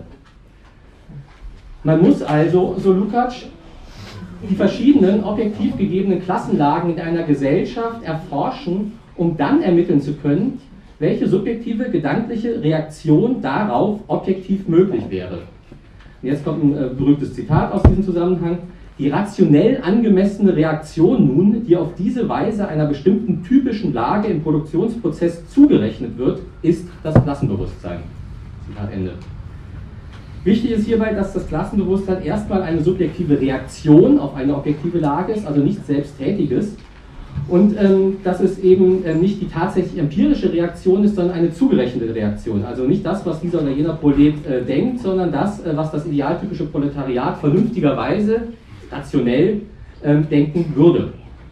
A: Man muss also, so Lukács, die verschiedenen objektiv gegebenen Klassenlagen in einer Gesellschaft erforschen, um dann ermitteln zu können, welche subjektive gedankliche Reaktion darauf objektiv möglich wäre. Und jetzt kommt ein äh, berühmtes Zitat aus diesem Zusammenhang. Die rationell angemessene Reaktion nun, die auf diese Weise einer bestimmten typischen Lage im Produktionsprozess zugerechnet wird, ist das Klassenbewusstsein. Zitat Ende. Wichtig ist hierbei, dass das Klassenbewusstsein erstmal eine subjektive Reaktion auf eine objektive Lage ist, also nichts Selbsttätiges, und ähm, dass es eben ähm, nicht die tatsächlich empirische Reaktion ist, sondern eine zugerechnete Reaktion. Also nicht das, was dieser oder jener Prolet äh, denkt, sondern das, äh, was das idealtypische Proletariat vernünftigerweise rationell ähm, denken würde.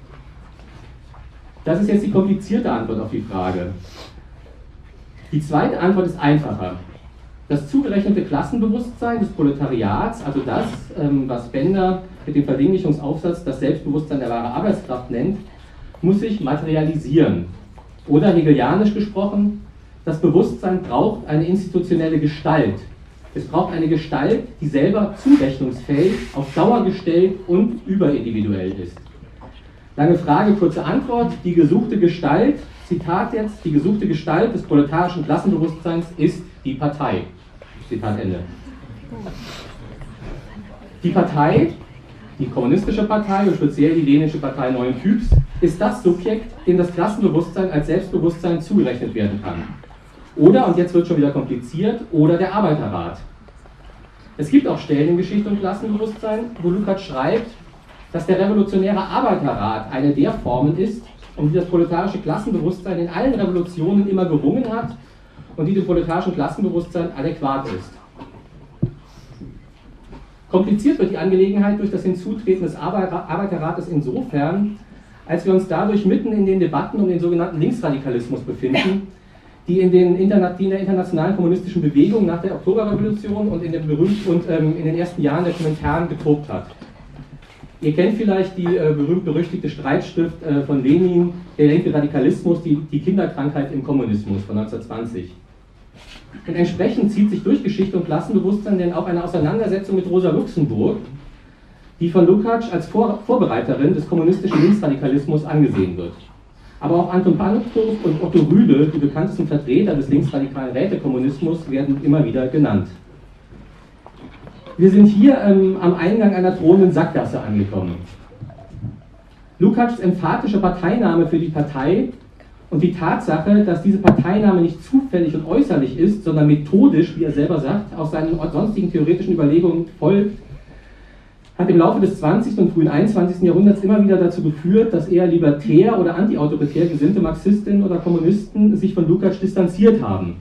A: Das ist jetzt die komplizierte Antwort auf die Frage. Die zweite Antwort ist einfacher. Das zugerechnete Klassenbewusstsein des Proletariats, also das, ähm, was Bender mit dem Verdinglichungsaufsatz das Selbstbewusstsein der wahren Arbeitskraft nennt, muss sich materialisieren. Oder hegelianisch gesprochen, das Bewusstsein braucht eine institutionelle Gestalt. Es braucht eine Gestalt, die selber zurechnungsfähig, auf Dauer gestellt und überindividuell ist. Lange Frage, kurze Antwort. Die gesuchte Gestalt, Zitat jetzt, die gesuchte Gestalt des proletarischen Klassenbewusstseins ist die Partei. Zitat Ende. Die Partei, die kommunistische Partei und speziell die dänische Partei neuen Typs, ist das Subjekt, dem das Klassenbewusstsein als Selbstbewusstsein zugerechnet werden kann. Oder, und jetzt wird schon wieder kompliziert, oder der Arbeiterrat. Es gibt auch Stellen in Geschichte und Klassenbewusstsein, wo Lukács schreibt, dass der revolutionäre Arbeiterrat eine der Formen ist, um die das proletarische Klassenbewusstsein in allen Revolutionen immer gerungen hat und die dem proletarischen Klassenbewusstsein adäquat ist. Kompliziert wird die Angelegenheit durch das Hinzutreten des Arbeiterrates insofern, als wir uns dadurch mitten in den Debatten um den sogenannten Linksradikalismus befinden, die in, den Interna die in der internationalen kommunistischen Bewegung nach der Oktoberrevolution und in den, berühmt und, ähm, in den ersten Jahren der Kommentaren getobt hat. Ihr kennt vielleicht die äh, berühmt-berüchtigte Streitschrift äh, von Lenin, der linke Radikalismus, die, die Kinderkrankheit im Kommunismus von neunzehnhundertzwanzig. Und entsprechend zieht sich durch Geschichte und Klassenbewusstsein denn auch eine Auseinandersetzung mit Rosa Luxemburg, die von Lukács als Vor Vorbereiterin des kommunistischen Linksradikalismus angesehen wird. Aber auch Anton Pankow und Otto Rühle, die bekanntesten Vertreter des linksradikalen Rätekommunismus, werden immer wieder genannt. Wir sind hier ähm, am Eingang einer drohenden Sackgasse angekommen. Lukács' emphatische Parteinahme für die Partei und die Tatsache, dass diese Parteinahme nicht zufällig und äußerlich ist, sondern methodisch, wie er selber sagt, aus seinen sonstigen theoretischen Überlegungen folgt, hat im Laufe des zwanzigsten und frühen einundzwanzigsten Jahrhunderts immer wieder dazu geführt, dass eher libertär oder antiautoritär gesinnte Marxistinnen oder Kommunisten sich von Lukács distanziert haben.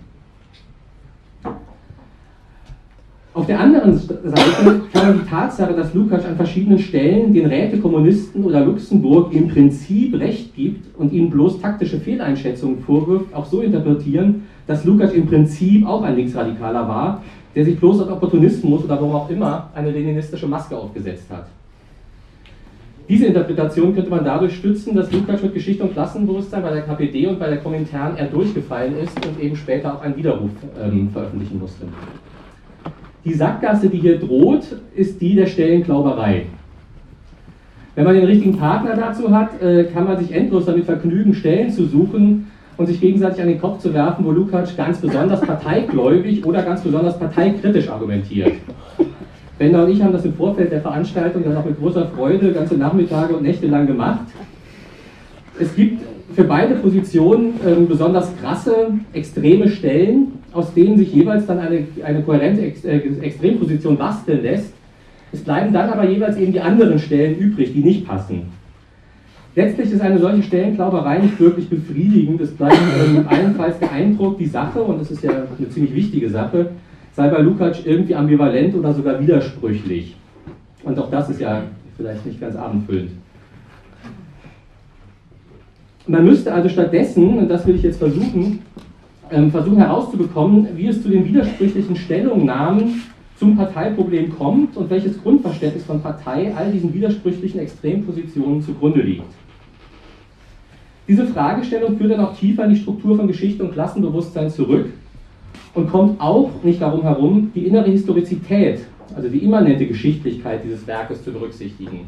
A: Auf der anderen Seite kann man die Tatsache, dass Lukács an verschiedenen Stellen den Rätekommunisten oder Luxemburg im Prinzip Recht gibt und ihnen bloß taktische Fehleinschätzungen vorwirft, auch so interpretieren, dass Lukács im Prinzip auch ein Linksradikaler war, der sich bloß aus Opportunismus oder warum auch immer eine leninistische Maske aufgesetzt hat. Diese Interpretation könnte man dadurch stützen, dass Lukács mit Geschichte und Klassenbewusstsein bei der K P D und bei der Komintern eher durchgefallen ist und eben später auch einen Widerruf ähm, veröffentlichen musste. Die Sackgasse, die hier droht, ist die der Stellenklauberei. Wenn man den richtigen Partner dazu hat, äh, kann man sich endlos damit vergnügen, Stellen zu suchen und sich gegenseitig an den Kopf zu werfen, wo Lukács ganz besonders parteigläubig oder ganz besonders parteikritisch argumentiert. Bender und ich haben das im Vorfeld der Veranstaltung dann auch mit großer Freude ganze Nachmittage und Nächte lang gemacht. Es gibt für beide Positionen äh, besonders krasse, extreme Stellen, aus denen sich jeweils dann eine, eine kohärente Ex äh, Extremposition basteln lässt. Es bleiben dann aber jeweils eben die anderen Stellen übrig, die nicht passen. Letztlich ist eine solche Stellenklauberei nicht wirklich befriedigend. Es bleibt ähm, allenfalls der Eindruck, die Sache, und das ist ja eine ziemlich wichtige Sache, sei bei Lukács irgendwie ambivalent oder sogar widersprüchlich. Und auch das ist ja vielleicht nicht ganz abendfüllend. Man müsste also stattdessen, und das will ich jetzt versuchen, ähm, versuchen herauszubekommen, wie es zu den widersprüchlichen Stellungnahmen zum Parteiproblem kommt und welches Grundverständnis von Partei all diesen widersprüchlichen Extrempositionen zugrunde liegt. Diese Fragestellung führt dann auch tiefer in die Struktur von Geschichte und Klassenbewusstsein zurück und kommt auch nicht darum herum, die innere Historizität, also die immanente Geschichtlichkeit dieses Werkes zu berücksichtigen.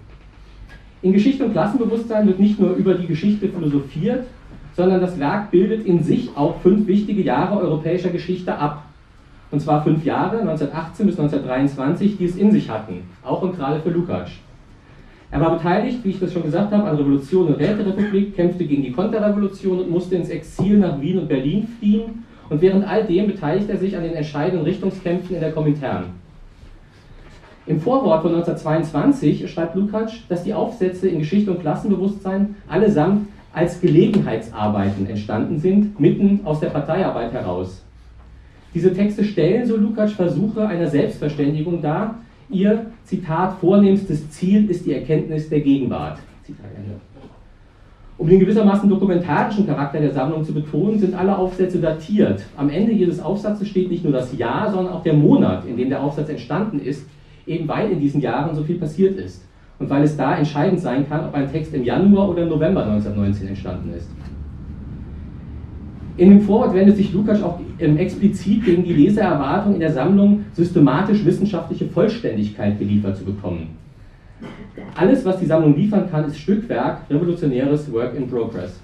A: In Geschichte und Klassenbewusstsein wird nicht nur über die Geschichte philosophiert, sondern das Werk bildet in sich auch fünf wichtige Jahre europäischer Geschichte ab. Und zwar fünf Jahre, neunzehnhundertachtzehn bis neunzehnhundertdreiundzwanzig, die es in sich hatten, auch und gerade für Lukács. Er war beteiligt, wie ich das schon gesagt habe, an Revolution und Räterepublik, kämpfte gegen die Konterrevolution und musste ins Exil nach Wien und Berlin fliehen. Und während all dem beteiligt er sich an den entscheidenden Richtungskämpfen in der Komintern. Im Vorwort von neunzehnhundertzweiundzwanzig schreibt Lukács, dass die Aufsätze in Geschichte und Klassenbewusstsein allesamt als Gelegenheitsarbeiten entstanden sind, mitten aus der Parteiarbeit heraus. Diese Texte stellen, so Lukács, Versuche einer Selbstverständigung dar. Ihr, Zitat, vornehmstes Ziel ist die Erkenntnis der Gegenwart. Zitat Ende. Um den gewissermaßen dokumentarischen Charakter der Sammlung zu betonen, sind alle Aufsätze datiert. Am Ende jedes Aufsatzes steht nicht nur das Jahr, sondern auch der Monat, in dem der Aufsatz entstanden ist, eben weil in diesen Jahren so viel passiert ist und weil es da entscheidend sein kann, ob ein Text im Januar oder im November neunzehnhundertneunzehn entstanden ist. In dem Vorwort wendet sich Lukács auch ähm, explizit gegen die Lesererwartung in der Sammlung, systematisch wissenschaftliche Vollständigkeit geliefert zu bekommen. Alles, was die Sammlung liefern kann, ist Stückwerk, revolutionäres Work in Progress.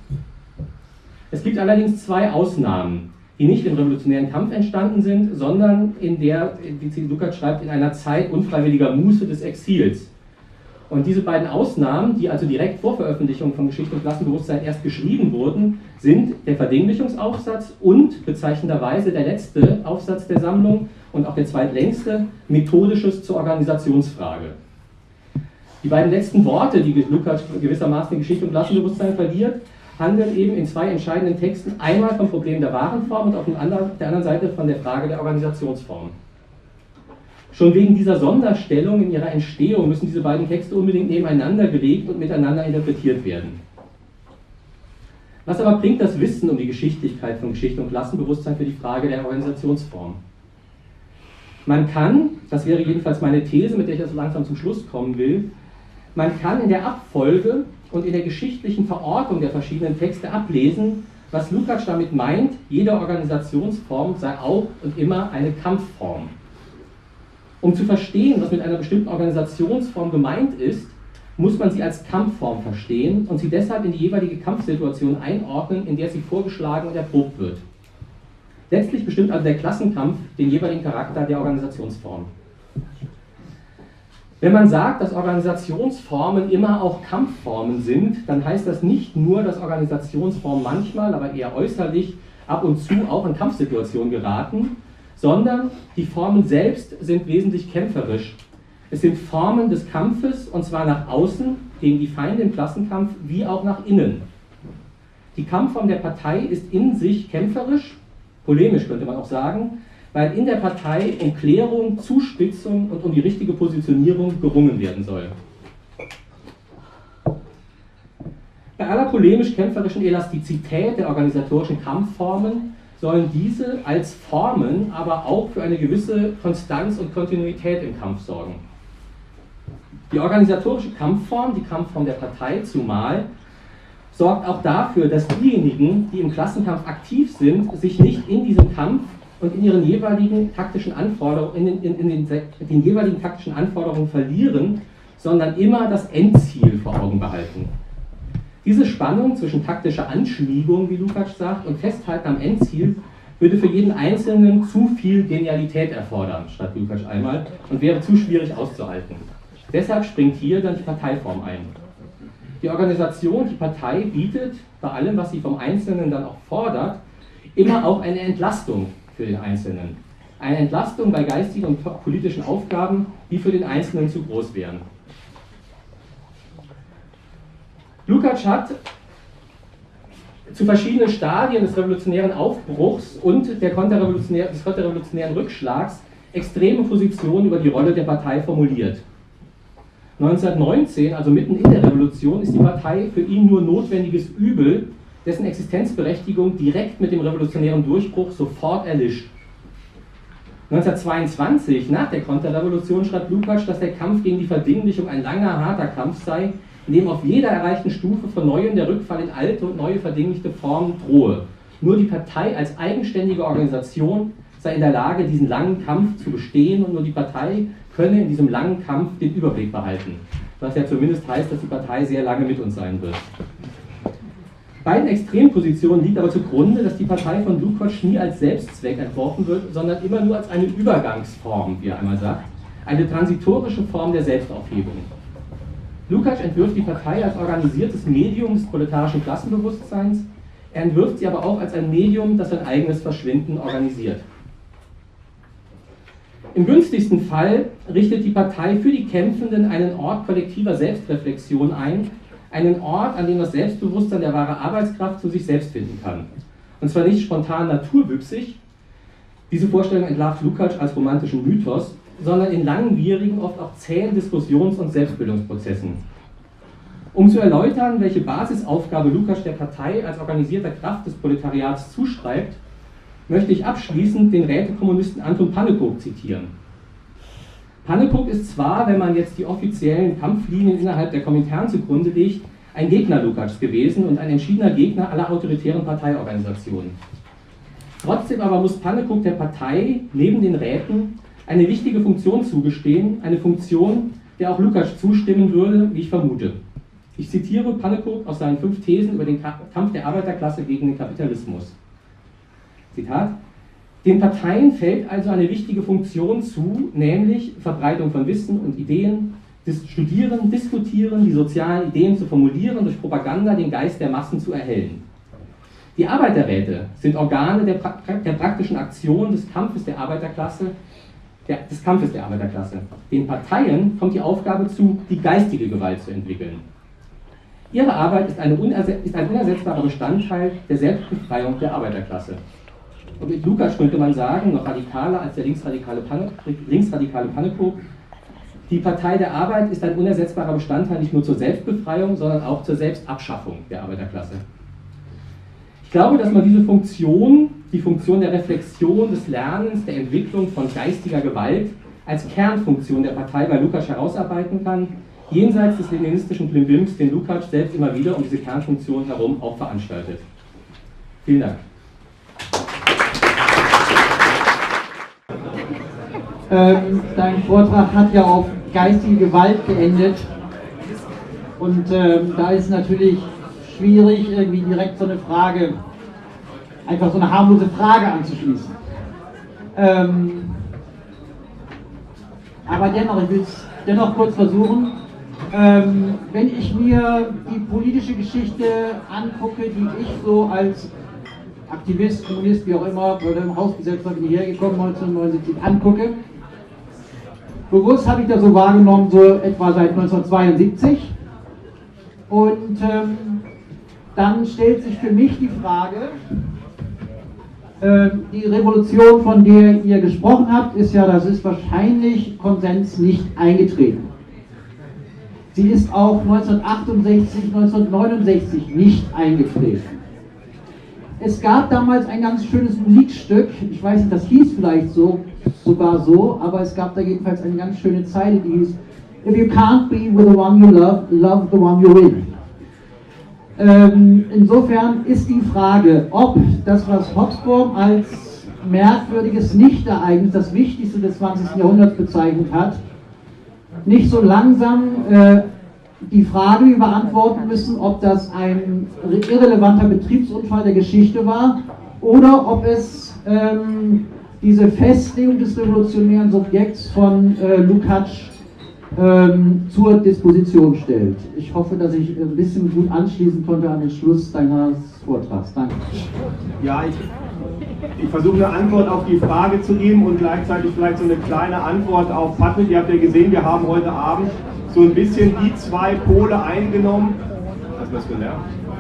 A: Es gibt allerdings zwei Ausnahmen, die nicht im revolutionären Kampf entstanden sind, sondern in der, wie Lukács schreibt, in einer Zeit unfreiwilliger Muße des Exils. Und diese beiden Ausnahmen, die also direkt vor Veröffentlichung von Geschichte und Klassenbewusstsein erst geschrieben wurden, sind der Verdinglichungsaufsatz und bezeichnenderweise der letzte Aufsatz der Sammlung und auch der zweitlängste, Methodisches zur Organisationsfrage. Die beiden letzten Worte, die Lukács gewissermaßen in Geschichte und Klassenbewusstsein verliert, handeln eben in zwei entscheidenden Texten einmal vom Problem der Warenform und auf der anderen Seite von der Frage der Organisationsform. Schon wegen dieser Sonderstellung in ihrer Entstehung müssen diese beiden Texte unbedingt nebeneinander gelegt und miteinander interpretiert werden. Was aber bringt das Wissen um die Geschichtlichkeit von Geschichte und Klassenbewusstsein für die Frage der Organisationsform? Man kann, das wäre jedenfalls meine These, mit der ich jetzt langsam zum Schluss kommen will, man kann in der Abfolge und in der geschichtlichen Verortung der verschiedenen Texte ablesen, was Lukács damit meint, jede Organisationsform sei auch und immer eine Kampfform. Um zu verstehen, was mit einer bestimmten Organisationsform gemeint ist, muss man sie als Kampfform verstehen und sie deshalb in die jeweilige Kampfsituation einordnen, in der sie vorgeschlagen und erprobt wird. Letztlich bestimmt also der Klassenkampf den jeweiligen Charakter der Organisationsform. Wenn man sagt, dass Organisationsformen immer auch Kampfformen sind, dann heißt das nicht nur, dass Organisationsformen manchmal, aber eher äußerlich, ab und zu auch in Kampfsituationen geraten, sondern die Formen selbst sind wesentlich kämpferisch. Es sind Formen des Kampfes, und zwar nach außen, gegen die Feinde im Klassenkampf, wie auch nach innen. Die Kampfform der Partei ist in sich kämpferisch, polemisch könnte man auch sagen, weil in der Partei um Klärung, Zuspitzung und um die richtige Positionierung gerungen werden soll. Bei aller polemisch-kämpferischen Elastizität der organisatorischen Kampfformen sollen diese als Formen aber auch für eine gewisse Konstanz und Kontinuität im Kampf sorgen. Die organisatorische Kampfform, die Kampfform der Partei zumal, sorgt auch dafür, dass diejenigen, die im Klassenkampf aktiv sind, sich nicht in diesem Kampf und in ihren jeweiligen taktischen Anforderungen, in, in, in, den, in den jeweiligen taktischen Anforderungen verlieren, sondern immer das Endziel vor Augen behalten. Diese Spannung zwischen taktischer Anschmiegung, wie Lukács sagt, und Festhalten am Endziel würde für jeden Einzelnen zu viel Genialität erfordern, schreibt Lukács einmal, und wäre zu schwierig auszuhalten. Deshalb springt hier dann die Parteiform ein. Die Organisation, die Partei bietet, bei allem, was sie vom Einzelnen dann auch fordert, immer auch eine Entlastung für den Einzelnen. Eine Entlastung bei geistigen und politischen Aufgaben, die für den Einzelnen zu groß wären. Lukács hat zu verschiedenen Stadien des revolutionären Aufbruchs und der konterrevolutionär, des konterrevolutionären Rückschlags extreme Positionen über die Rolle der Partei formuliert. neunzehnhundertneunzehn, also mitten in der Revolution, ist die Partei für ihn nur notwendiges Übel, dessen Existenzberechtigung direkt mit dem revolutionären Durchbruch sofort erlischt. neunzehnhundertzweiundzwanzig, nach der Konterrevolution, schreibt Lukács, dass der Kampf gegen die Verdinglichung ein langer, harter Kampf sei, in dem auf jeder erreichten Stufe von neuem der Rückfall in alte und neue verdinglichte Formen drohe. Nur die Partei als eigenständige Organisation sei in der Lage, diesen langen Kampf zu bestehen, und nur die Partei könne in diesem langen Kampf den Überblick behalten. Was ja zumindest heißt, dass die Partei sehr lange mit uns sein wird. Beiden Extrempositionen liegt aber zugrunde, dass die Partei von Lukács nie als Selbstzweck entworfen wird, sondern immer nur als eine Übergangsform, wie er einmal sagt, eine transitorische Form der Selbstaufhebung. Lukács entwirft die Partei als organisiertes Medium des proletarischen Klassenbewusstseins, er entwirft sie aber auch als ein Medium, das sein eigenes Verschwinden organisiert. Im günstigsten Fall richtet die Partei für die Kämpfenden einen Ort kollektiver Selbstreflexion ein, einen Ort, an dem das Selbstbewusstsein der wahren Arbeitskraft zu sich selbst finden kann. Und zwar nicht spontan naturwüchsig, diese Vorstellung entlarvt Lukács als romantischen Mythos, sondern in langwierigen, oft auch zähen Diskussions- und Selbstbildungsprozessen. Um zu erläutern, welche Basisaufgabe Lukács der Partei als organisierter Kraft des Proletariats zuschreibt, möchte ich abschließend den Rätekommunisten Anton Pannekow zitieren. Pannekow ist zwar, wenn man jetzt die offiziellen Kampflinien innerhalb der Komintern zugrunde legt, ein Gegner Lukács gewesen und ein entschiedener Gegner aller autoritären Parteiorganisationen. Trotzdem aber muss Pannekow der Partei neben den Räten eine wichtige Funktion zugestehen, eine Funktion, der auch Lukács zustimmen würde, wie ich vermute. Ich zitiere Pannekow aus seinen fünf Thesen über den Kampf der Arbeiterklasse gegen den Kapitalismus. Zitat: Den Parteien fällt also eine wichtige Funktion zu, nämlich Verbreitung von Wissen und Ideen, das Studieren, Diskutieren, die sozialen Ideen zu formulieren und durch Propaganda den Geist der Massen zu erhellen. Die Arbeiterräte sind Organe der, pra der praktischen Aktion des Kampfes der Arbeiterklasse, der, des Kampfes der Arbeiterklasse. Den Parteien kommt die Aufgabe zu, die geistige Gewalt zu entwickeln. Ihre Arbeit ist, eine ist ein unersetzbarer Bestandteil der Selbstbefreiung der Arbeiterklasse. Und mit Lukács könnte man sagen, noch radikaler als der linksradikale, Panne, linksradikale Pannekow, die Partei der Arbeit ist ein unersetzbarer Bestandteil nicht nur zur Selbstbefreiung, sondern auch zur Selbstabschaffung der Arbeiterklasse. Ich glaube, dass man diese Funktion, die Funktion der Reflexion, des Lernens, der Entwicklung von geistiger Gewalt als Kernfunktion der Partei bei Lukács herausarbeiten kann, jenseits des leninistischen Blimbims, den Lukács selbst immer wieder um diese Kernfunktion herum auch veranstaltet. Vielen Dank.
C: Ähm, dein Vortrag hat ja auf geistige Gewalt geendet, und ähm, da ist natürlich schwierig, irgendwie direkt so eine Frage, einfach so eine harmlose Frage anzuschließen. Ähm, aber dennoch, ich will es dennoch kurz versuchen. Ähm, wenn ich mir die politische Geschichte angucke, die ich so als Aktivist, Kommunist, wie auch immer, oder im Hausgesellschaft bin ich hergekommen, neunzehnhundertneunundsiebzig, angucke, bewusst habe ich das so wahrgenommen, so etwa seit neunzehnhundertzweiundsiebzig. Und ähm, dann stellt sich für mich die Frage, äh, die Revolution, von der ihr gesprochen habt, ist ja, das ist wahrscheinlich Konsens nicht eingetreten. Sie ist auch neunzehnhundertachtundsechzig, neunzehnhundertneunundsechzig nicht eingetreten. Es gab damals ein ganz schönes Musikstück, ich weiß nicht, das hieß vielleicht so, sogar so, aber es gab da jedenfalls eine ganz schöne Zeile, die hieß: If you can't be with the one you love, love the one you're with. Ähm, insofern ist die Frage, ob das, was Hobsbawm als merkwürdiges Nichtereignis, das Wichtigste des zwanzigsten Jahrhunderts bezeichnet hat, nicht so langsam äh, die Frage beantworten müssen, ob das ein irrelevanter Betriebsunfall der Geschichte war oder ob es ähm, diese Festlegung des revolutionären Subjekts von äh, Lukács ähm, zur Disposition stellt. Ich hoffe, dass ich ein bisschen gut anschließen konnte an den Schluss deines Vortrags. Danke.
B: Ja, ich, ich versuche eine Antwort auf die Frage zu geben und gleichzeitig vielleicht so eine kleine Antwort auf Patrick. Ihr habt ja gesehen, wir haben heute Abend so ein bisschen die zwei Pole eingenommen. Hast du das gelernt?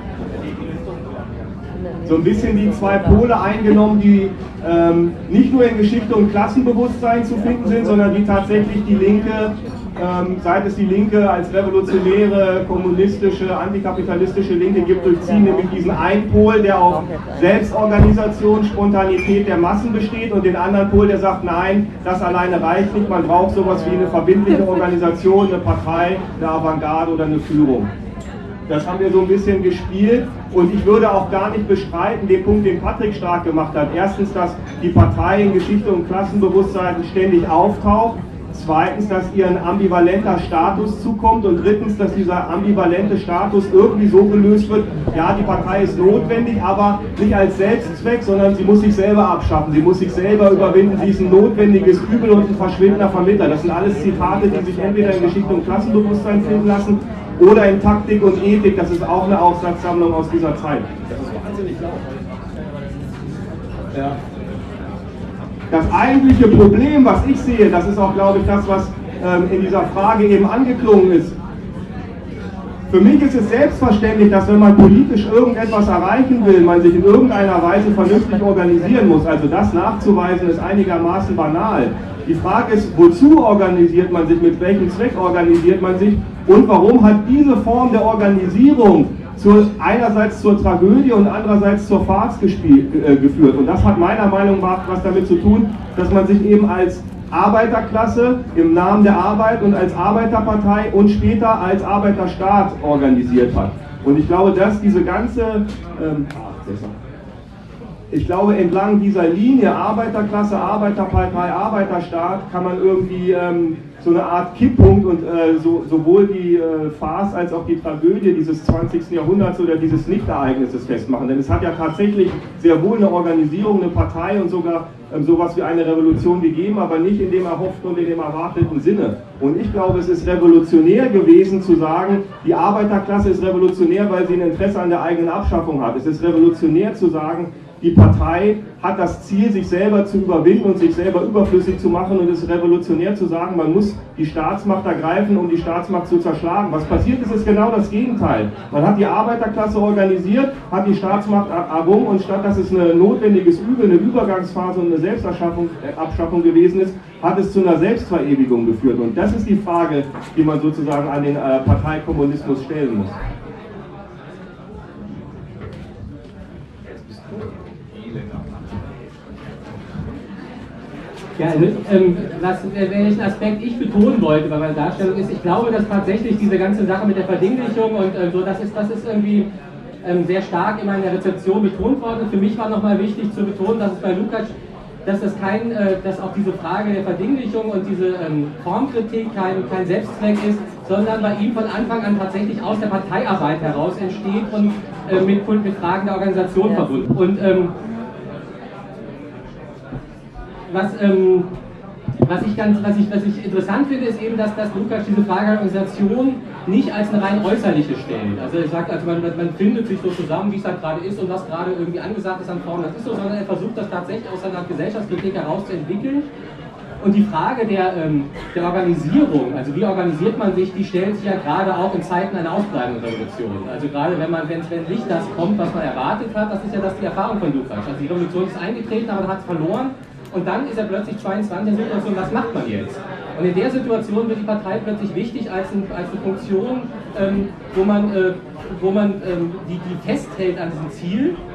B: So ein bisschen die zwei Pole eingenommen, die ähm, nicht nur in Geschichte und Klassenbewusstsein zu finden sind, sondern die tatsächlich die Linke, ähm, seit es die Linke als revolutionäre, kommunistische, antikapitalistische Linke gibt, durchziehen, nämlich diesen einen Pol, der auf Selbstorganisation, Spontanität der Massen besteht, und den anderen Pol, der sagt, nein, das alleine reicht nicht, man braucht sowas wie eine verbindliche Organisation, eine Partei, eine Avantgarde oder eine Führung. Das haben wir so ein bisschen gespielt, und ich würde auch gar nicht bestreiten, den Punkt, den Patrick stark gemacht hat. Erstens, dass die Partei in Geschichte und Klassenbewusstsein ständig auftaucht. Zweitens, dass ihr ein ambivalenter Status zukommt, und drittens, dass dieser ambivalente Status irgendwie so gelöst wird, ja, die Partei ist notwendig, aber nicht als Selbstzweck, sondern sie muss sich selber abschaffen, sie muss sich selber überwinden, sie ist ein notwendiges Übel und ein verschwindender Vermittler. Das sind alles Zitate, die sich entweder in Geschichte und Klassenbewusstsein finden lassen oder in Taktik und Ethik. Das ist auch eine Aufsatzsammlung aus dieser Zeit. Das ist wahnsinnig laut. Ja. Das eigentliche Problem, was ich sehe, das ist auch, glaube ich, das, was ähm, in dieser Frage eben angeklungen ist. Für mich ist es selbstverständlich, dass, wenn man politisch irgendetwas erreichen will, man sich in irgendeiner Weise vernünftig organisieren muss. Also das nachzuweisen ist einigermaßen banal. Die Frage ist, wozu organisiert man sich, mit welchem Zweck organisiert man sich, und warum hat diese Form der Organisierung zur, einerseits zur Tragödie und andererseits zur Farce gespielt, äh, geführt. Und das hat meiner Meinung nach was damit zu tun, dass man sich eben als Arbeiterklasse im Namen der Arbeit und als Arbeiterpartei und später als Arbeiterstaat organisiert hat. Und ich glaube, dass diese ganze, ähm, ich glaube, entlang dieser Linie Arbeiterklasse, Arbeiterpartei, Arbeiterstaat kann man irgendwie ähm, so eine Art Kipppunkt und äh, so, sowohl die äh, Farce als auch die Tragödie dieses zwanzigsten Jahrhunderts oder dieses Nichtereignisses festmachen. Denn es hat ja tatsächlich sehr wohl eine Organisierung, eine Partei und sogar ähm, sowas wie eine Revolution gegeben, aber nicht in dem erhofften und in dem erwarteten Sinne. Und ich glaube, es ist revolutionär gewesen zu sagen, die Arbeiterklasse ist revolutionär, weil sie ein Interesse an der eigenen Abschaffung hat. Es ist revolutionär zu sagen, die Partei hat das Ziel, sich selber zu überwinden und sich selber überflüssig zu machen, und es ist revolutionär zu sagen, man muss die Staatsmacht ergreifen, um die Staatsmacht zu zerschlagen. Was passiert ist, ist genau das Gegenteil. Man hat die Arbeiterklasse organisiert, hat die Staatsmacht errungen, und statt dass es ein notwendiges Übel, eine Übergangsphase und eine Selbstabschaffung Abschaffung gewesen ist, hat es zu einer Selbstverewigung geführt. Und das ist die Frage, die man sozusagen an den äh, Parteikommunismus stellen muss.
A: Ja, also, ähm, was, welchen Aspekt ich betonen wollte bei meiner Darstellung ist, ich glaube, dass tatsächlich diese ganze Sache mit der Verdinglichung und äh, so, das ist, das ist irgendwie ähm, sehr stark in meiner Rezeption betont worden. Für mich war nochmal wichtig zu betonen, dass es bei Lukács, dass das kein, äh, dass auch diese Frage der Verdinglichung und diese ähm, Formkritik kein, kein Selbstzweck ist, sondern bei ihm von Anfang an tatsächlich aus der Parteiarbeit heraus entsteht und äh, mit, mit Fragen der Organisation verbunden. Und ähm, Was, ähm, was, ich ganz, was, ich, was ich interessant finde, ist eben, dass, dass Lukács diese Frage der Organisation nicht als eine rein äußerliche stellt. Also er sagt, also man, man findet sich so zusammen, wie es halt gerade ist und was gerade irgendwie angesagt ist an Formen, das ist so, sondern er versucht das tatsächlich aus seiner Gesellschaftskritik herauszuentwickeln. Und die Frage der, ähm, der Organisierung, also wie organisiert man sich, die stellt sich ja gerade auch in Zeiten einer ausbleibenden Revolution. Also gerade wenn man, wenn, wenn nicht das kommt, was man erwartet hat, das ist ja das die Erfahrung von Lukács. Also die Revolution ist eingetreten, aber man hat es verloren. Und dann ist er plötzlich zweiundzwanzig in der Situation, was macht man jetzt? Und in der Situation wird die Partei plötzlich wichtig als, ein, als eine Funktion, ähm, wo man, äh, wo man ähm, die, die festhält an diesem Ziel,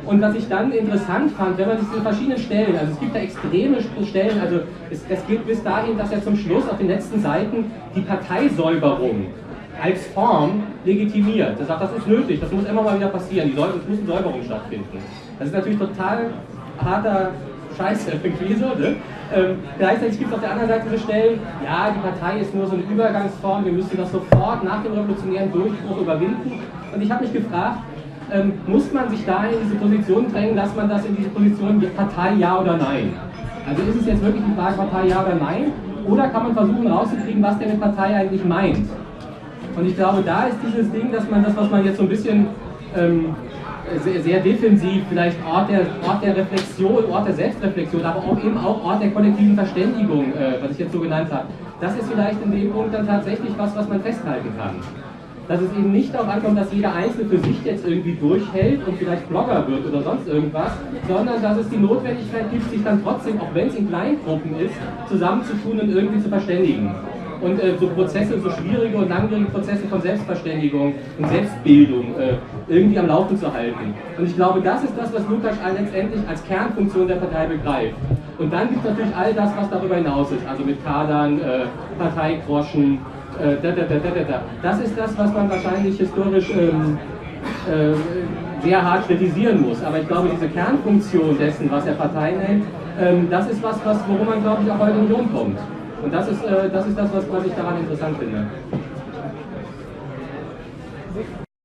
A: Und was ich dann interessant fand, wenn man sich diese verschiedenen Stellen, also es gibt da extreme Stellen, also es, es geht bis dahin, dass er zum Schluss auf den letzten Seiten die Parteisäuberung als Form legitimiert. Er sagt, das ist nötig, das muss immer mal wieder passieren, die Säuberung, es muss eine Säuberung stattfinden. Das ist natürlich total harter Scheiße irgendwie so, ne? Ähm, gleichzeitig gibt es auf der anderen Seite diese Stellen, ja, die Partei ist nur so eine Übergangsform, wir müssen das sofort nach dem revolutionären Durchbruch überwinden. Und ich habe mich gefragt, ähm, muss man sich da in diese Position drängen, dass man das in diese Position Partei ja oder nein? Also ist es jetzt wirklich die Frage Partei ja oder nein? Oder kann man versuchen rauszukriegen, was der mit Partei eigentlich meint? Und ich glaube, da ist dieses Ding, dass man das, was man jetzt so ein bisschen ähm, sehr, sehr defensiv, vielleicht Ort der, Ort der Reflexion, Ort der Selbstreflexion, aber auch eben auch Ort der kollektiven Verständigung, äh, was ich jetzt so genannt habe, das ist vielleicht in dem Punkt dann tatsächlich was, was man festhalten kann. Dass es eben nicht darauf ankommt, dass jeder Einzelne für sich jetzt irgendwie durchhält und vielleicht Blogger wird oder sonst irgendwas, sondern dass es die Notwendigkeit gibt, sich dann trotzdem, auch wenn es in Kleingruppen ist, zusammenzutun und irgendwie zu verständigen. Und äh, so Prozesse, so schwierige und langwierige Prozesse von Selbstverständigung und Selbstbildung äh, irgendwie am Laufen zu halten. Und ich glaube, das ist das, was Lukács letztendlich als Kernfunktion der Partei begreift. Und dann gibt es natürlich all das, was darüber hinaus ist, also mit Kadern, äh, Parteigroschen, äh, da, da, da, da, da. Das ist das, was man wahrscheinlich historisch ähm, äh, sehr hart kritisieren muss. Aber ich glaube, diese Kernfunktion dessen, was er Partei nennt, ähm, das ist was, was, worum man, glaube ich, auch heute nicht umkommt. Und das ist, äh, das ist das, was, was ich daran interessant finde.